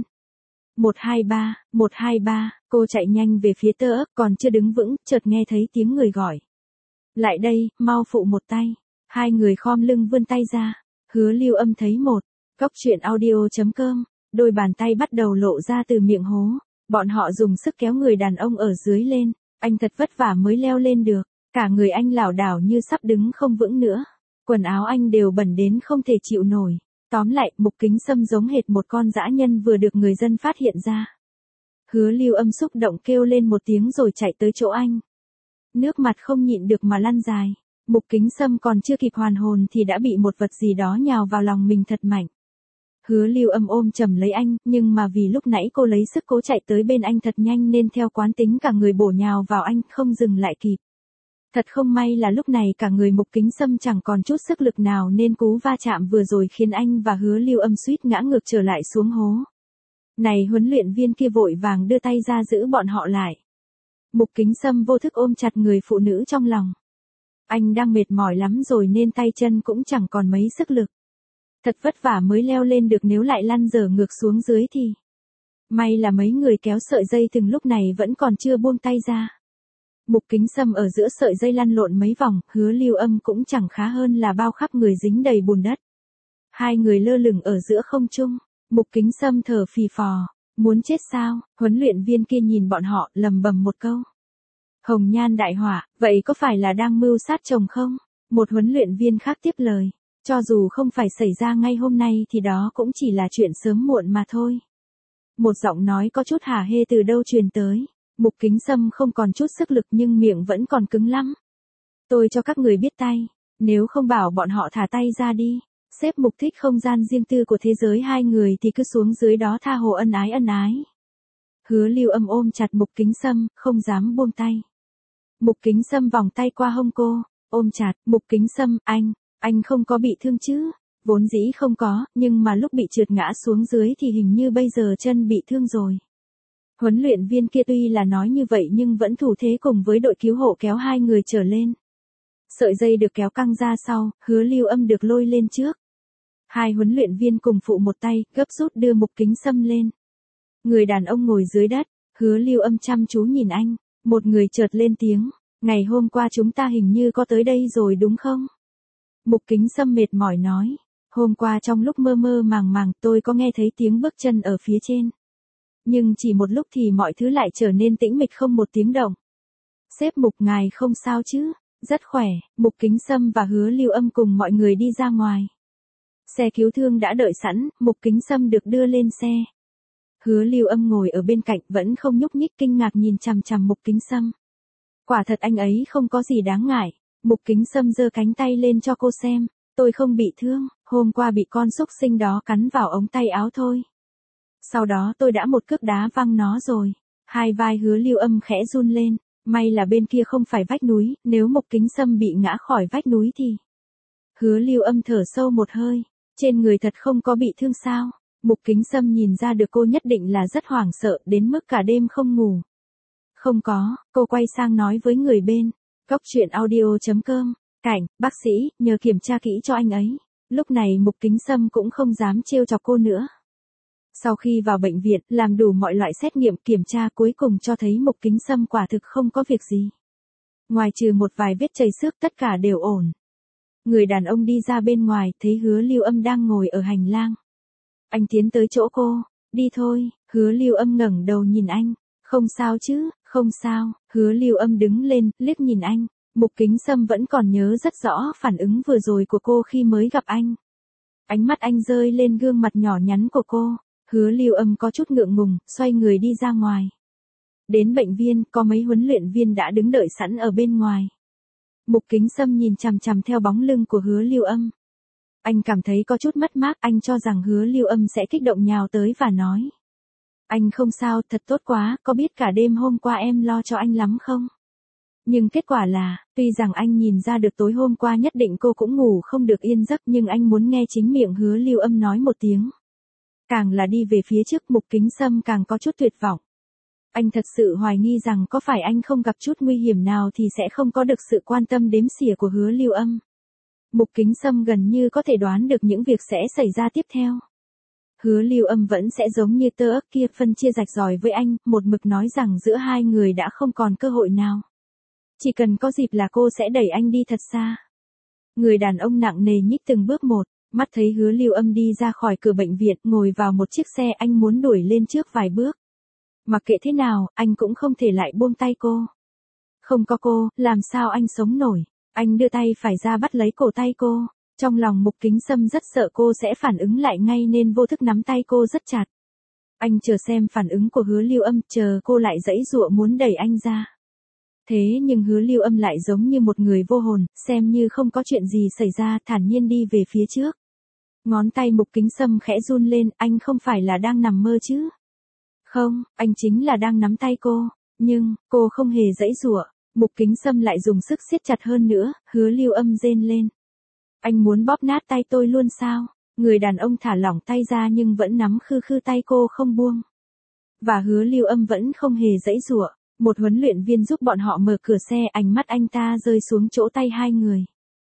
123, 123, cô chạy nhanh về phía tơ ấp, còn chưa đứng vững, chợt nghe thấy tiếng người gọi. Lại đây, mau phụ một tay. Hai người khom lưng vươn tay ra. Hứa Lưu Âm thấy một. Cốc truyện audio.com, đôi bàn tay bắt đầu lộ ra từ miệng hố. Bọn họ dùng sức kéo người đàn ông ở dưới lên. Anh thật vất vả mới leo lên được. Cả người anh lảo đảo như sắp đứng không vững nữa. Quần áo anh đều bẩn đến không thể chịu nổi. Tóm lại, Mục Kính Sâm giống hệt một con dã nhân vừa được người dân phát hiện ra. Hứa Lưu Âm xúc động kêu lên một tiếng rồi chạy tới chỗ anh. Nước mặt không nhịn được mà lăn dài. Mục Kính Sâm còn chưa kịp hoàn hồn thì đã bị một vật gì đó nhào vào lòng mình thật mạnh. Hứa Lưu Âm ôm chầm lấy anh, nhưng mà vì lúc nãy cô lấy sức cố chạy tới bên anh thật nhanh nên theo quán tính cả người bổ nhào vào anh, không dừng lại kịp. Thật không may là lúc này cả người Mục Kính Sâm chẳng còn chút sức lực nào nên cú va chạm vừa rồi khiến anh và Hứa Lưu Âm suýt ngã ngược trở lại xuống hố. Này huấn luyện viên kia vội vàng đưa tay ra giữ bọn họ lại. Mục Kính Sâm vô thức ôm chặt người phụ nữ trong lòng. Anh đang mệt mỏi lắm rồi nên tay chân cũng chẳng còn mấy sức lực. Thật vất vả mới leo lên được, nếu lại lăn dở ngược xuống dưới thì... May là mấy người kéo sợi dây từng lúc này vẫn còn chưa buông tay ra. Mục Kính Sâm ở giữa sợi dây lăn lộn mấy vòng, Hứa Lưu Âm cũng chẳng khá hơn là bao khắp người dính đầy bùn đất. Hai người lơ lửng ở giữa không trung, Mục Kính Sâm thở phì phò, muốn chết sao? Huấn luyện viên kia nhìn bọn họ, lầm bầm một câu. Hồng nhan đại họa, vậy có phải là đang mưu sát chồng không? Một huấn luyện viên khác tiếp lời, cho dù không phải xảy ra ngay hôm nay thì đó cũng chỉ là chuyện sớm muộn mà thôi. Một giọng nói có chút hả hê từ đâu truyền tới. Mục Kính Sâm không còn chút sức lực nhưng miệng vẫn còn cứng lắm. Tôi cho các người biết tay, nếu không bảo bọn họ thả tay ra đi. Sếp Mục thích không gian riêng tư của thế giới hai người thì cứ xuống dưới đó tha hồ ân ái ân ái. Hứa Lưu Âm ôm chặt Mục Kính Sâm, không dám buông tay. Mục Kính Sâm vòng tay qua hông cô, ôm chặt. Mục Kính Sâm, anh không có bị thương chứ? Vốn dĩ không có, nhưng mà lúc bị trượt ngã xuống dưới thì hình như bây giờ chân bị thương rồi. Huấn luyện viên kia tuy là nói như vậy nhưng vẫn thủ thế cùng với đội cứu hộ kéo hai người trở lên. Sợi dây được kéo căng ra sau, Hứa Lưu Âm được lôi lên trước. Hai huấn luyện viên cùng phụ một tay, gấp rút đưa Mục Kính Sâm lên. Người đàn ông ngồi dưới đất, Hứa Lưu Âm chăm chú nhìn anh, một người chợt lên tiếng, ngày hôm qua chúng ta hình như có tới đây rồi đúng không? Mục Kính Sâm mệt mỏi nói, hôm qua trong lúc mơ mơ màng màng tôi có nghe thấy tiếng bước chân ở phía trên. Nhưng chỉ một lúc thì mọi thứ lại trở nên tĩnh mịch không một tiếng động. Sếp Mục ngài không sao chứ? Rất khỏe, Mục Kính Sâm và Hứa Lưu Âm cùng mọi người đi ra ngoài. Xe cứu thương đã đợi sẵn, Mục Kính Sâm được đưa lên xe. Hứa Lưu Âm ngồi ở bên cạnh vẫn không nhúc nhích, kinh ngạc nhìn chằm chằm Mục Kính Sâm. Quả thật anh ấy không có gì đáng ngại. Mục Kính Sâm giơ cánh tay lên cho cô xem. Tôi không bị thương, hôm qua bị con xúc sinh đó cắn vào ống tay áo thôi. Sau đó tôi đã một cước đá văng nó rồi. Hai vai Hứa Lưu Âm khẽ run lên. May là bên kia không phải vách núi, nếu Mục Kính Sâm bị ngã khỏi vách núi thì... Hứa Lưu Âm thở sâu một hơi. Trên người thật không có bị thương sao? Mục Kính Sâm nhìn ra được cô nhất định là rất hoảng sợ đến mức cả đêm không ngủ. Không có, cô quay sang nói với người bên. Góc truyện audio.com. Cảnh, bác sĩ, nhờ kiểm tra kỹ cho anh ấy. Lúc này Mục Kính Sâm cũng không dám trêu chọc cô nữa. Sau khi vào bệnh viện, làm đủ mọi loại xét nghiệm kiểm tra cuối cùng cho thấy Mục Kính Sâm quả thực không có việc gì. Ngoài trừ một vài vết chảy xước tất cả đều ổn. Người đàn ông đi ra bên ngoài, thấy Hứa Lưu Âm đang ngồi ở hành lang. Anh tiến tới chỗ cô, đi thôi. Hứa Lưu Âm ngẩng đầu nhìn anh, không sao chứ? Không sao. Hứa Lưu Âm đứng lên, liếc nhìn anh. Mục Kính Sâm vẫn còn nhớ rất rõ phản ứng vừa rồi của cô khi mới gặp anh. Ánh mắt anh rơi lên gương mặt nhỏ nhắn của cô. Hứa Lưu Âm có chút ngượng ngùng, xoay người đi ra ngoài. Đến bệnh viện, có mấy huấn luyện viên đã đứng đợi sẵn ở bên ngoài. Mục Kính Sâm nhìn chằm chằm theo bóng lưng của Hứa Lưu Âm. Anh cảm thấy có chút mất mát, anh cho rằng Hứa Lưu Âm sẽ kích động nhào tới và nói. Anh không sao, thật tốt quá, có biết cả đêm hôm qua em lo cho anh lắm không? Nhưng kết quả là, tuy rằng anh nhìn ra được tối hôm qua nhất định cô cũng ngủ không được yên giấc nhưng anh muốn nghe chính miệng Hứa Lưu Âm nói một tiếng. Càng là đi về phía trước Mục Kính Sâm càng có chút tuyệt vọng. Anh thật sự hoài nghi rằng có phải anh không gặp chút nguy hiểm nào thì sẽ không có được sự quan tâm đếm xỉa của Hứa Lưu Âm. Mục Kính Sâm gần như có thể đoán được những việc sẽ xảy ra tiếp theo. Hứa Lưu Âm vẫn sẽ giống như tơ ớt kia phân chia rạch ròi với anh, một mực nói rằng giữa hai người đã không còn cơ hội nào. Chỉ cần có dịp là cô sẽ đẩy anh đi thật xa. Người đàn ông nặng nề nhích từng bước một, mắt thấy Hứa Lưu Âm đi ra khỏi cửa bệnh viện, ngồi vào một chiếc xe, anh muốn đuổi lên trước vài bước. Mặc kệ thế nào, anh cũng không thể lại buông tay cô. Không có cô, làm sao anh sống nổi? Anh đưa tay phải ra bắt lấy cổ tay cô. Trong lòng Mục Kính Sâm rất sợ cô sẽ phản ứng lại ngay nên vô thức nắm tay cô rất chặt. Anh chờ xem phản ứng của Hứa Lưu Âm, chờ cô lại giãy giụa muốn đẩy anh ra. Thế nhưng Hứa Lưu Âm lại giống như một người vô hồn, xem như không có chuyện gì xảy ra, thản nhiên đi về phía trước. Ngón tay Mục Kính Sâm khẽ run lên, anh không phải là đang nằm mơ chứ? Không, anh chính là đang nắm tay cô, nhưng, cô không hề giãy giụa. Mục Kính Sâm lại dùng sức siết chặt hơn nữa, Hứa Lưu Âm rên lên. Anh muốn bóp nát tay tôi luôn sao? Người đàn ông thả lỏng tay ra nhưng vẫn nắm khư khư tay cô không buông. Và Hứa Lưu Âm vẫn không hề giãy giụa. Một huấn luyện viên giúp bọn họ mở cửa xe, ánh mắt anh ta rơi xuống chỗ tay hai người.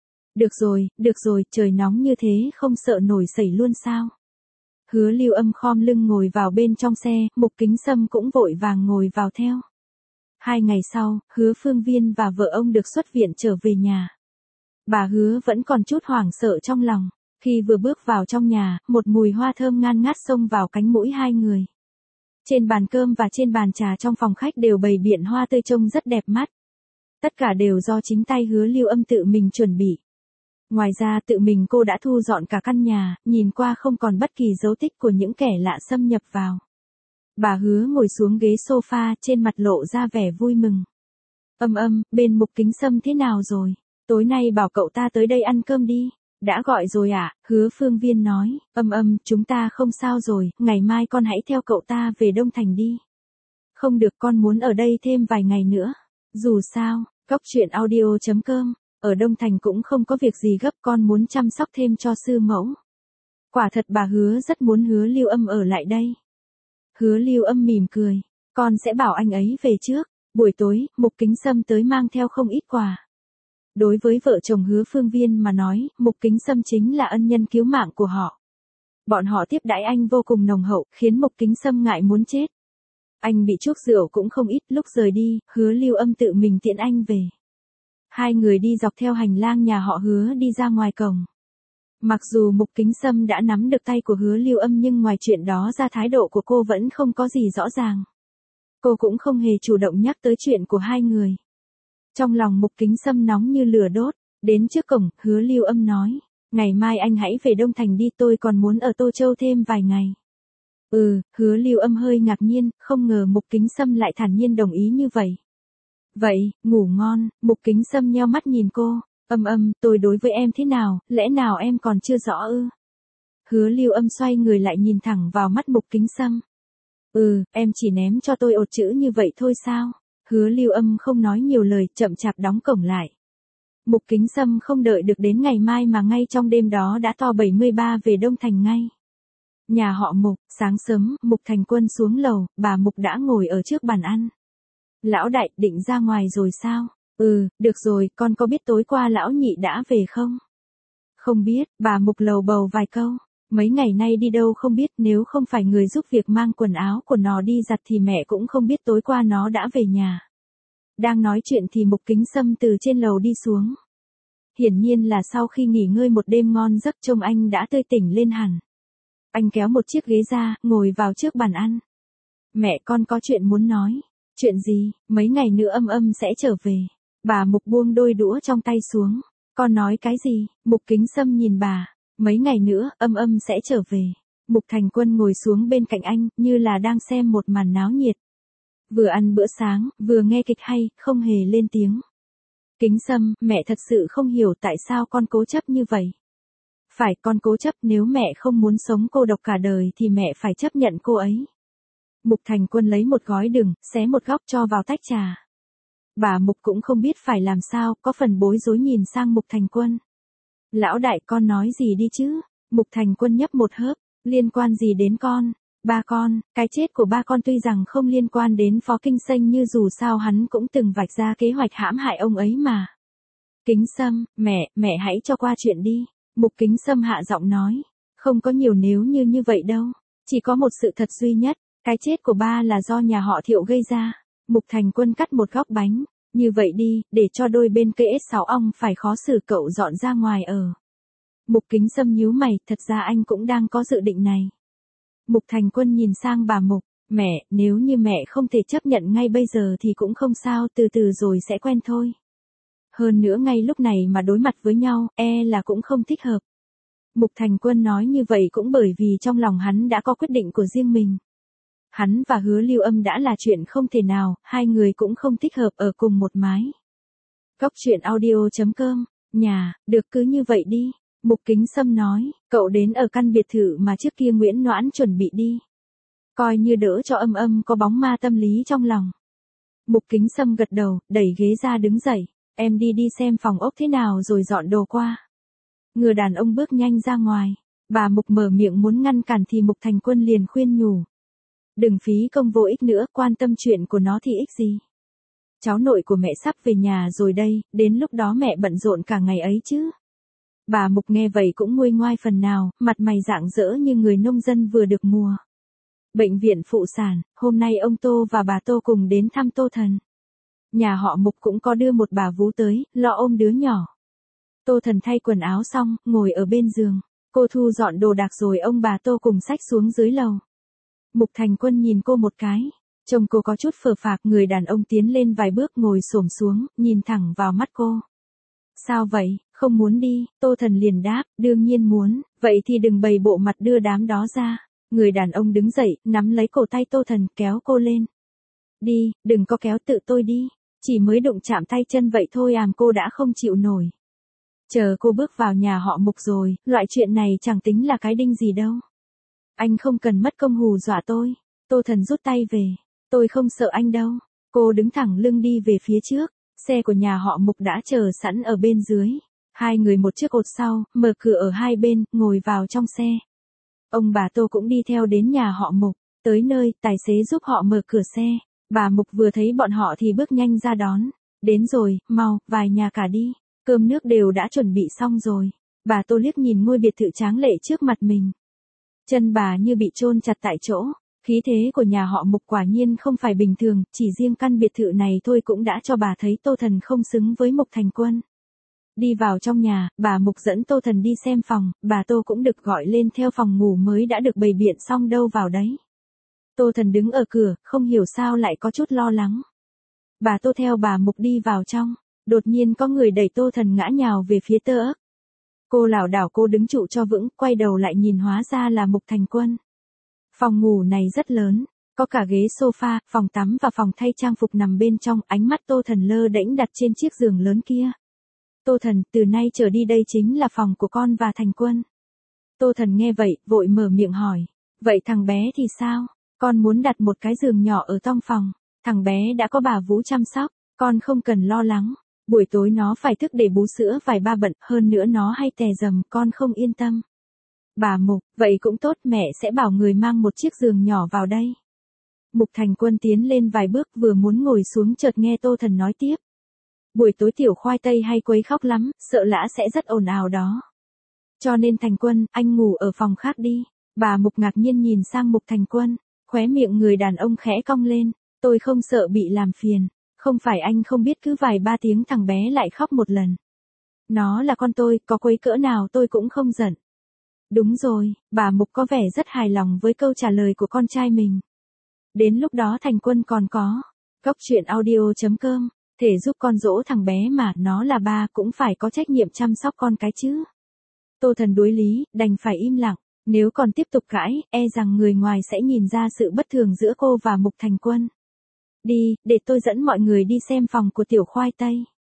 Được rồi, trời nóng như thế không sợ nổi sẩy luôn sao? Hứa Lưu Âm khom lưng ngồi vào bên trong xe, Mục Kính Sâm cũng vội vàng ngồi vào theo. 2 ngày sau, Hứa Phương Viên và vợ ông được xuất viện trở về nhà. Bà Hứa vẫn còn chút hoảng sợ trong lòng. Khi vừa bước vào trong nhà, một mùi hoa thơm ngan ngát xông vào cánh mũi hai người. Trên bàn cơm và trên bàn trà trong phòng khách đều bày biện hoa tươi trông rất đẹp mắt. Tất cả đều do chính tay Hứa Lưu Âm tự mình chuẩn bị. Ngoài ra tự mình cô đã thu dọn cả căn nhà, nhìn qua không còn bất kỳ dấu tích của những kẻ lạ xâm nhập vào. Bà Hứa ngồi xuống ghế sofa, trên mặt lộ ra vẻ vui mừng. Âm, bên Mục Kính Sâm thế nào rồi? Tối nay bảo cậu ta tới đây ăn cơm đi. Đã gọi rồi ạ, Hứa Phương Viên nói. Chúng ta không sao rồi, ngày mai con hãy theo cậu ta về Đông Thành đi. Không được, con muốn ở đây thêm vài ngày nữa. Dù sao, coctruyện.audio.com, ở Đông Thành cũng không có việc gì gấp, con muốn chăm sóc thêm cho sư mẫu. Quả thật bà Hứa rất muốn Hứa Lưu Âm ở lại đây. Hứa Lưu Âm mỉm cười, con sẽ bảo anh ấy về trước. Buổi tối, Mục Kính Sâm tới mang theo không ít quà. Đối với vợ chồng Hứa Phương Viên mà nói, Mục Kính Sâm chính là ân nhân cứu mạng của họ. Bọn họ tiếp đãi anh vô cùng nồng hậu, khiến Mục Kính Sâm ngại muốn chết. Anh bị chuốc rượu cũng không ít, lúc rời đi, Hứa Lưu Âm tự mình tiễn anh về. Hai người đi dọc theo hành lang nhà họ Hứa đi ra ngoài cổng. Mặc dù Mục Kính Sâm đã nắm được tay của Hứa Lưu Âm nhưng ngoài chuyện đó ra thái độ của cô vẫn không có gì rõ ràng. Cô cũng không hề chủ động nhắc tới chuyện của hai người. Trong lòng Mục Kính Sâm nóng như lửa đốt, đến trước cổng, Hứa Lưu Âm nói, ngày mai anh hãy về Đông Thành đi, tôi còn muốn ở Tô Châu thêm vài ngày. Hứa Lưu Âm hơi ngạc nhiên, không ngờ Mục Kính Sâm lại thản nhiên đồng ý như vậy. Vậy, ngủ ngon, Mục Kính Sâm nheo mắt nhìn cô, tôi đối với em thế nào, lẽ nào em còn chưa rõ ư? Hứa Lưu Âm xoay người lại nhìn thẳng vào mắt Mục Kính Sâm. Em chỉ ném cho tôi ột chữ như vậy thôi sao? Hứa Lưu Âm không nói nhiều lời, chậm chạp đóng cổng lại. Mục Kính Sâm không đợi được đến ngày mai mà ngay trong đêm đó đã to 73 về Đông Thành ngay. Nhà họ Mục, sáng sớm, Mục Thành Quân xuống lầu, bà Mục đã ngồi ở trước bàn ăn. Lão đại, định ra ngoài rồi sao? Được rồi, con có biết tối qua lão nhị đã về không? Không biết, bà Mục lầu bầu vài câu. Mấy ngày nay đi đâu không biết, nếu không phải người giúp việc mang quần áo của nó đi giặt thì mẹ cũng không biết tối qua nó đã về nhà. Đang nói chuyện thì Mục Kính Sâm từ trên lầu đi xuống. Hiển nhiên là sau khi nghỉ ngơi một đêm ngon giấc trông anh đã tươi tỉnh lên hẳn. Anh kéo một chiếc ghế ra, ngồi vào trước bàn ăn. Mẹ, con có chuyện muốn nói. Chuyện gì? Mấy ngày nữa Âm sẽ trở về. Bà Mục buông đôi đũa trong tay xuống. Con nói cái gì? Mục Kính Sâm nhìn bà. Mấy ngày nữa, Âm sẽ trở về. Mục Thành Quân ngồi xuống bên cạnh anh, như là đang xem một màn náo nhiệt. Vừa ăn bữa sáng, vừa nghe kịch hay, không hề lên tiếng. Kính Sâm, mẹ thật sự không hiểu tại sao con cố chấp như vậy. Phải, con cố chấp, nếu mẹ không muốn sống cô độc cả đời thì mẹ phải chấp nhận cô ấy. Mục Thành Quân lấy một gói đường, xé một góc cho vào tách trà. Bà Mục cũng không biết phải làm sao, có phần bối rối nhìn sang Mục Thành Quân. Lão đại, con nói gì đi chứ? Mục Thành Quân nhấp một hớp, liên quan gì đến con? Ba con, cái chết của ba con tuy rằng không liên quan đến Phó Kinh Xanh nhưng dù sao hắn cũng từng vạch ra kế hoạch hãm hại ông ấy mà. Kính Sâm, mẹ hãy cho qua chuyện đi. Mục Kính Sâm hạ giọng nói, không có nhiều nếu như vậy đâu. Chỉ có một sự thật duy nhất, cái chết của ba là do nhà họ Thiệu gây ra. Mục Thành Quân cắt một góc bánh. Như vậy đi, để cho đôi bên cây S6 ong phải khó xử cậu dọn ra ngoài ở. Mục Kính Sâm nhíu mày, thật ra anh cũng đang có dự định này. Mục Thành Quân nhìn sang bà Mục, mẹ, nếu như mẹ không thể chấp nhận ngay bây giờ thì cũng không sao, từ từ rồi sẽ quen thôi. Hơn nữa ngay lúc này mà đối mặt với nhau, là cũng không thích hợp. Mục Thành Quân nói như vậy cũng bởi vì trong lòng hắn đã có quyết định của riêng mình. Hắn và Hứa Lưu Âm đã là chuyện không thể nào, hai người cũng không thích hợp ở cùng một mái. Coctruyện.audio.com, nhà, được cứ như vậy đi. Mục Kính Sâm nói, cậu đến ở căn biệt thự mà trước kia Nguyễn Noãn chuẩn bị đi. Coi như đỡ cho Âm có bóng ma tâm lý trong lòng. Mục Kính Sâm gật đầu, đẩy ghế ra đứng dậy. Em đi xem phòng ốc thế nào rồi dọn đồ qua. Người đàn ông bước nhanh ra ngoài. Bà Mục mở miệng muốn ngăn cản thì Mục Thành Quân liền khuyên nhủ. Đừng phí công vô ích nữa, quan tâm chuyện của nó thì ích gì. Cháu nội của mẹ sắp về nhà rồi đây, đến lúc đó mẹ bận rộn cả ngày ấy chứ. Bà Mục nghe vậy cũng nguôi ngoai phần nào, mặt mày rạng rỡ như người nông dân vừa được mùa. Bệnh viện phụ sản, hôm nay ông Tô và bà Tô cùng đến thăm Tô Thần. Nhà họ Mục cũng có đưa một bà vú tới, lo ôm đứa nhỏ. Tô Thần thay quần áo xong, ngồi ở bên giường. Cô thu dọn đồ đạc rồi ông bà Tô cùng xách xuống dưới lầu. Mục Thành Quân nhìn cô một cái. Trông cô có chút phờ phạc, người đàn ông tiến lên vài bước ngồi xổm xuống, nhìn thẳng vào mắt cô. Sao vậy, không muốn đi? Tô Thần liền đáp, đương nhiên muốn, vậy thì đừng bày bộ mặt đưa đám đó ra. Người đàn ông đứng dậy, nắm lấy cổ tay Tô Thần, kéo cô lên. Đi, đừng có kéo, tự tôi đi. Chỉ mới đụng chạm tay chân vậy thôi cô đã không chịu nổi. Chờ cô bước vào nhà họ Mục rồi, loại chuyện này chẳng tính là cái đinh gì đâu. Anh không cần mất công hù dọa tôi. Tô Thần rút tay về. Tôi không sợ anh đâu. Cô đứng thẳng lưng đi về phía trước. Xe của nhà họ Mục đã chờ sẵn ở bên dưới. Hai người một chiếc cột sau, mở cửa ở hai bên, ngồi vào trong xe. Ông bà Tô cũng đi theo đến nhà họ Mục. Tới nơi, tài xế giúp họ mở cửa xe. Bà Mục vừa thấy bọn họ thì bước nhanh ra đón. Đến rồi, mau, vài nhà cả đi. Cơm nước đều đã chuẩn bị xong rồi. Bà Tô liếc nhìn ngôi biệt thự tráng lệ trước mặt mình. Chân bà như bị chôn chặt tại chỗ. Khí thế của nhà họ Mục quả nhiên không phải bình thường, chỉ riêng căn biệt thự này thôi cũng đã cho bà thấy Tô Thần không xứng với Mục Thành Quân. Đi vào trong nhà, bà Mục dẫn Tô Thần đi xem phòng, bà Tô cũng được gọi lên theo phòng ngủ mới đã được bày biện xong đâu vào đấy. Tô Thần đứng ở cửa, không hiểu sao lại có chút lo lắng. Bà Tô theo bà Mục đi vào trong, đột nhiên có người đẩy Tô Thần ngã nhào về phía tơ ấp. Cô lảo đảo, cô đứng trụ cho vững, quay đầu lại nhìn hóa ra là Mục Thành Quân. Phòng ngủ này rất lớn, có cả ghế sofa, phòng tắm và phòng thay trang phục nằm bên trong, ánh mắt Tô Thần lơ đễnh đặt trên chiếc giường lớn kia. Tô Thần, từ nay trở đi đây chính là phòng của con và Thành Quân. Tô Thần nghe vậy, vội mở miệng hỏi. Vậy thằng bé thì sao? Con muốn đặt một cái giường nhỏ ở trong phòng. Thằng bé đã có bà vú chăm sóc, con không cần lo lắng. Buổi tối nó phải thức để bú sữa vài ba bận, hơn nữa nó hay tè dầm, con không yên tâm. Bà Mục, vậy cũng tốt, mẹ sẽ bảo người mang một chiếc giường nhỏ vào đây. Mục Thành Quân tiến lên vài bước, vừa muốn ngồi xuống chợt nghe Tô Thần nói tiếp. Buổi tối tiểu khoai tây hay quấy khóc lắm, sợ lã sẽ rất ồn ào đó. Cho nên Thành Quân, anh ngủ ở phòng khác đi. Bà Mục ngạc nhiên nhìn sang Mục Thành Quân, khóe miệng người đàn ông khẽ cong lên. Tôi không sợ bị làm phiền. Không phải anh không biết cứ vài ba tiếng thằng bé lại khóc một lần. Nó là con tôi, có quấy cỡ nào tôi cũng không giận. Đúng rồi, bà Mục có vẻ rất hài lòng với câu trả lời của con trai mình. Đến lúc đó Thành Quân còn có. Góc truyện audio.com, thể giúp con dỗ thằng bé mà, nó là ba cũng phải có trách nhiệm chăm sóc con cái chứ. Tô Thần đối lý, đành phải im lặng. Nếu còn tiếp tục cãi, e rằng người ngoài sẽ nhìn ra sự bất thường giữa cô và Mục Thành Quân. Đi, để tôi dẫn mọi người đi xem phòng của tiểu khoai tây.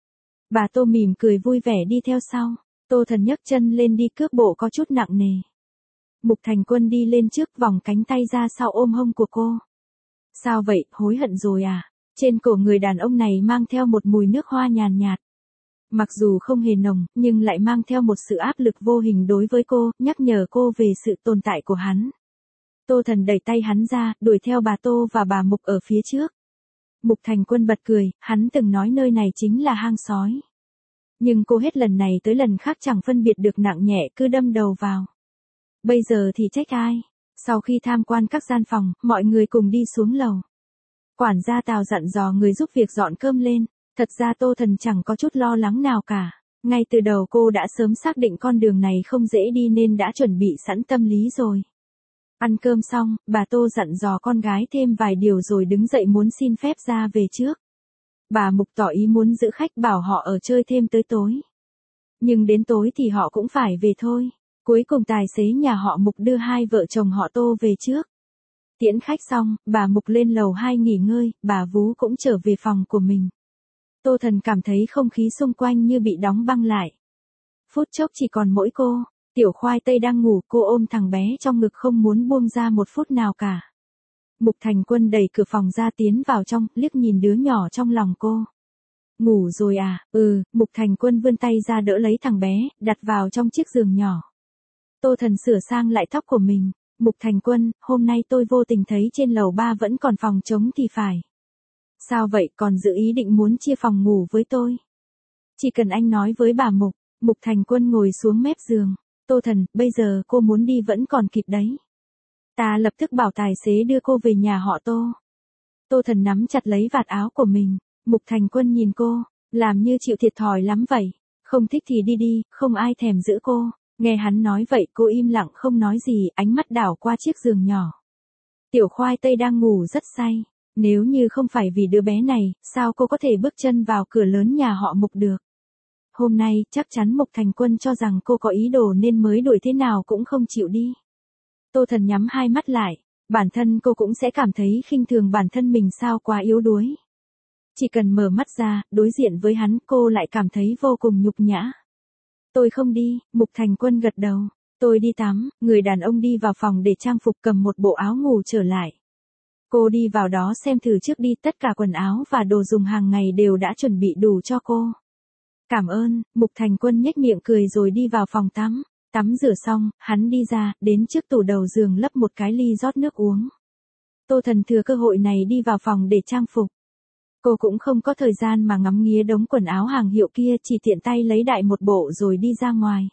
Bà Tô mỉm cười vui vẻ đi theo sau. Tô Thần nhấc chân lên đi, cước bộ có chút nặng nề. Mục Thành Quân đi lên trước, vòng cánh tay ra sau ôm hông của cô. Sao vậy, hối hận rồi à? Trên cổ người đàn ông này mang theo một mùi nước hoa nhàn nhạt. Mặc dù không hề nồng, nhưng lại mang theo một sự áp lực vô hình đối với cô, nhắc nhở cô về sự tồn tại của hắn. Tô Thần đẩy tay hắn ra, đuổi theo bà Tô và bà Mục ở phía trước. Mục Thành Quân bật cười, hắn từng nói nơi này chính là hang sói. Nhưng cô hết lần này tới lần khác chẳng phân biệt được nặng nhẹ, cứ đâm đầu vào. Bây giờ thì trách ai? Sau khi tham quan các gian phòng, mọi người cùng đi xuống lầu. Quản gia Tào dặn dò người giúp việc dọn cơm lên. Thật ra Tô Thần chẳng có chút lo lắng nào cả. Ngay từ đầu cô đã sớm xác định con đường này không dễ đi nên đã chuẩn bị sẵn tâm lý rồi. Ăn cơm xong, bà Tô dặn dò con gái thêm vài điều rồi đứng dậy muốn xin phép ra về trước. Bà Mục tỏ ý muốn giữ khách, bảo họ ở chơi thêm tới tối. Nhưng đến tối thì họ cũng phải về thôi. Cuối cùng tài xế nhà họ Mục đưa hai vợ chồng họ Tô về trước. Tiễn khách xong, bà Mục lên lầu 2 nghỉ ngơi, bà vú cũng trở về phòng của mình. Tô Thần cảm thấy không khí xung quanh như bị đóng băng lại. Phút chốc chỉ còn mỗi cô. Tiểu khoai tây đang ngủ, cô ôm thằng bé trong ngực không muốn buông ra một phút nào cả. Mục Thành Quân đẩy cửa phòng ra tiến vào trong, liếc nhìn đứa nhỏ trong lòng cô. Ngủ rồi à? Mục Thành Quân vươn tay ra đỡ lấy thằng bé, đặt vào trong chiếc giường nhỏ. Tô Thần sửa sang lại tóc của mình. Mục Thành Quân, hôm nay tôi vô tình thấy trên lầu 3 vẫn còn phòng trống thì phải. Sao vậy, còn giữ ý định muốn chia phòng ngủ với tôi? Chỉ cần anh nói với bà Mục. Mục Thành Quân ngồi xuống mép giường. Tô Thần, bây giờ cô muốn đi vẫn còn kịp đấy. Ta lập tức bảo tài xế đưa cô về nhà họ Tô. Tô Thần nắm chặt lấy vạt áo của mình. Mục Thành Quân nhìn cô, làm như chịu thiệt thòi lắm vậy. Không thích thì đi đi, không ai thèm giữ cô. Nghe hắn nói vậy cô im lặng không nói gì, ánh mắt đảo qua chiếc giường nhỏ. Tiểu Khoai Tây đang ngủ rất say. Nếu như không phải vì đứa bé này, sao cô có thể bước chân vào cửa lớn nhà họ Mục được? Hôm nay, chắc chắn Mục Thành Quân cho rằng cô có ý đồ nên mới đuổi thế nào cũng không chịu đi. Tô Thần nhắm hai mắt lại, bản thân cô cũng sẽ cảm thấy khinh thường bản thân mình sao quá yếu đuối. Chỉ cần mở mắt ra, đối diện với hắn cô lại cảm thấy vô cùng nhục nhã. Tôi không đi, Mục Thành Quân gật đầu. Tôi đi tắm, người đàn ông đi vào phòng để trang phục cầm một bộ áo ngủ trở lại. Cô đi vào đó xem thử trước đi, tất cả quần áo và đồ dùng hàng ngày đều đã chuẩn bị đủ cho cô. Cảm ơn, Mục Thành Quân nhếch miệng cười rồi đi vào phòng tắm. Tắm rửa xong, hắn đi ra, đến trước tủ đầu giường lấp một cái ly rót nước uống. Tô Thần thừa cơ hội này đi vào phòng để trang phục. Cô cũng không có thời gian mà ngắm nghía đống quần áo hàng hiệu kia, chỉ tiện tay lấy đại một bộ rồi đi ra ngoài.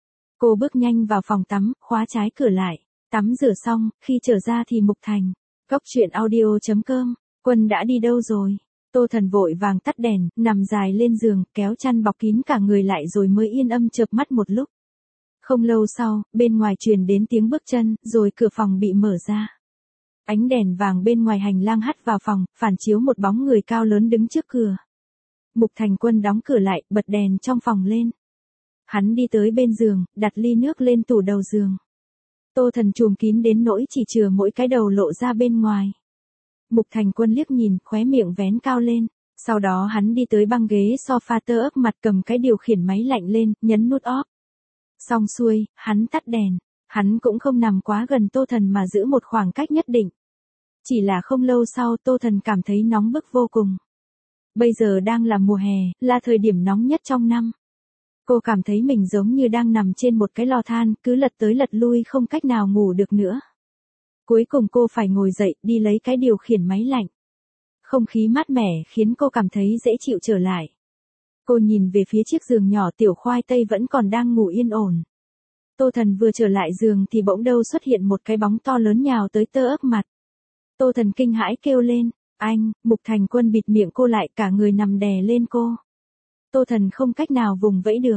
Cô bước nhanh vào phòng tắm, khóa trái cửa lại. Tắm rửa xong, khi trở ra thì Mục Thành. Góc truyện audio.com, Quân đã đi đâu rồi? Tô Thần vội vàng tắt đèn, nằm dài lên giường, kéo chăn bọc kín cả người lại rồi mới yên âm chợp mắt một lúc. Không lâu sau, bên ngoài truyền đến tiếng bước chân, rồi cửa phòng bị mở ra. Ánh đèn vàng bên ngoài hành lang hắt vào phòng, phản chiếu một bóng người cao lớn đứng trước cửa. Mục Thành Quân đóng cửa lại, bật đèn trong phòng lên. Hắn đi tới bên giường, đặt ly nước lên tủ đầu giường. Tô Thần trùm kín đến nỗi chỉ chừa mỗi cái đầu lộ ra bên ngoài. Mục Thành Quân liếc nhìn, khóe miệng vén cao lên. Sau đó hắn đi tới băng ghế sofa tơ ấp mặt cầm cái điều khiển máy lạnh lên, nhấn nút off. Xong xuôi, hắn tắt đèn. Hắn cũng không nằm quá gần Tô Thần mà giữ một khoảng cách nhất định. Chỉ là không lâu sau Tô Thần cảm thấy nóng bức vô cùng. Bây giờ đang là mùa hè, là thời điểm nóng nhất trong năm. Cô cảm thấy mình giống như đang nằm trên một cái lò than, cứ lật tới lật lui không cách nào ngủ được nữa. Cuối cùng cô phải ngồi dậy, đi lấy cái điều khiển máy lạnh. Không khí mát mẻ khiến cô cảm thấy dễ chịu trở lại. Cô nhìn về phía chiếc giường nhỏ, Tiểu Khoai Tây vẫn còn đang ngủ yên ổn. Tô Thần vừa trở lại giường thì bỗng đâu xuất hiện một cái bóng to lớn nhào tới tơ ấp mặt. Tô Thần kinh hãi kêu lên, anh, Mục Thành Quân bịt miệng cô lại, cả người nằm đè lên cô. Tô Thần không cách nào vùng vẫy được,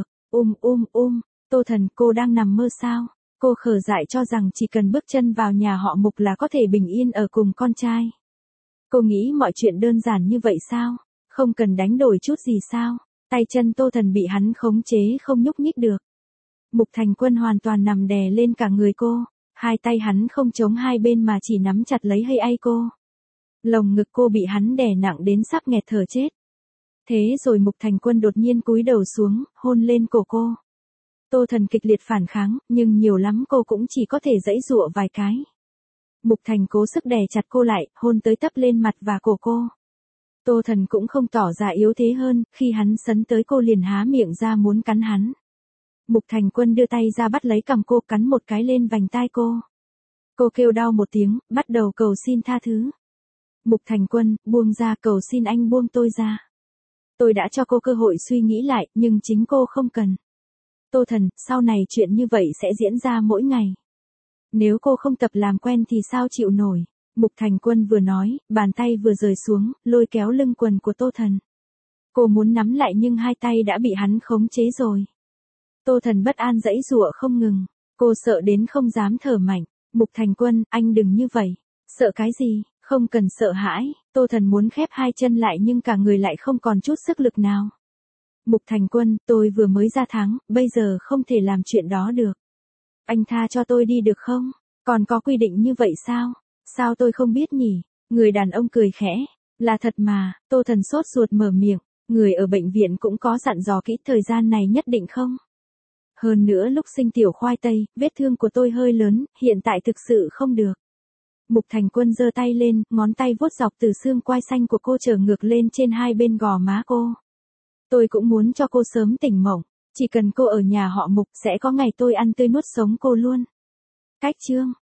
Tô Thần, cô đang nằm mơ sao? Cô khờ dại cho rằng chỉ cần bước chân vào nhà họ Mục là có thể bình yên ở cùng con trai. Cô nghĩ mọi chuyện đơn giản như vậy sao? Không cần đánh đổi chút gì sao? Tay chân Tô Thần bị hắn khống chế không nhúc nhích được. Mục Thành Quân hoàn toàn nằm đè lên cả người cô. Hai tay hắn không chống hai bên mà chỉ nắm chặt lấy hay cô. Lồng ngực cô bị hắn đè nặng đến sắp nghẹt thở chết. Thế rồi Mục Thành Quân đột nhiên cúi đầu xuống, hôn lên cổ cô. Tô Thần kịch liệt phản kháng, nhưng nhiều lắm cô cũng chỉ có thể giãy giụa vài cái. Mục Thành cố sức đè chặt cô lại, hôn tới tấp lên mặt và cổ cô. Tô Thần cũng không tỏ ra yếu thế hơn, khi hắn sấn tới cô liền há miệng ra muốn cắn hắn. Mục Thành Quân đưa tay ra bắt lấy cằm cô, cắn một cái lên vành tai cô. Cô kêu đau một tiếng, bắt đầu cầu xin tha thứ. Mục Thành Quân, buông ra, cầu xin anh buông tôi ra. Tôi đã cho cô cơ hội suy nghĩ lại, nhưng chính cô không cần. Tô Thần, sau này chuyện như vậy sẽ diễn ra mỗi ngày. Nếu cô không tập làm quen thì sao chịu nổi. Mục Thành Quân vừa nói, bàn tay vừa rời xuống, lôi kéo lưng quần của Tô Thần. Cô muốn nắm lại nhưng hai tay đã bị hắn khống chế rồi. Tô Thần bất an giãy giụa không ngừng. Cô sợ đến không dám thở mạnh. Mục Thành Quân, anh đừng như vậy. Sợ cái gì? Không cần sợ hãi. Tô Thần muốn khép hai chân lại nhưng cả người lại không còn chút sức lực nào. Mục Thành Quân, tôi vừa mới ra tháng, bây giờ không thể làm chuyện đó được. Anh tha cho tôi đi được không? Còn có quy định như vậy sao? Sao tôi không biết nhỉ? Người đàn ông cười khẽ. Là thật mà, Tô Thần sốt ruột mở miệng. Người ở bệnh viện cũng có dặn dò kỹ thời gian này nhất định không? Hơn nữa lúc sinh Tiểu Khoai Tây, vết thương của tôi hơi lớn, hiện tại thực sự không được. Mục Thành Quân giơ tay lên, ngón tay vuốt dọc từ xương quai xanh của cô trở ngược lên trên hai bên gò má cô. Tôi cũng muốn cho cô sớm tỉnh mộng, chỉ cần cô ở nhà họ Mục sẽ có ngày tôi ăn tươi nuốt sống cô luôn. Cách chương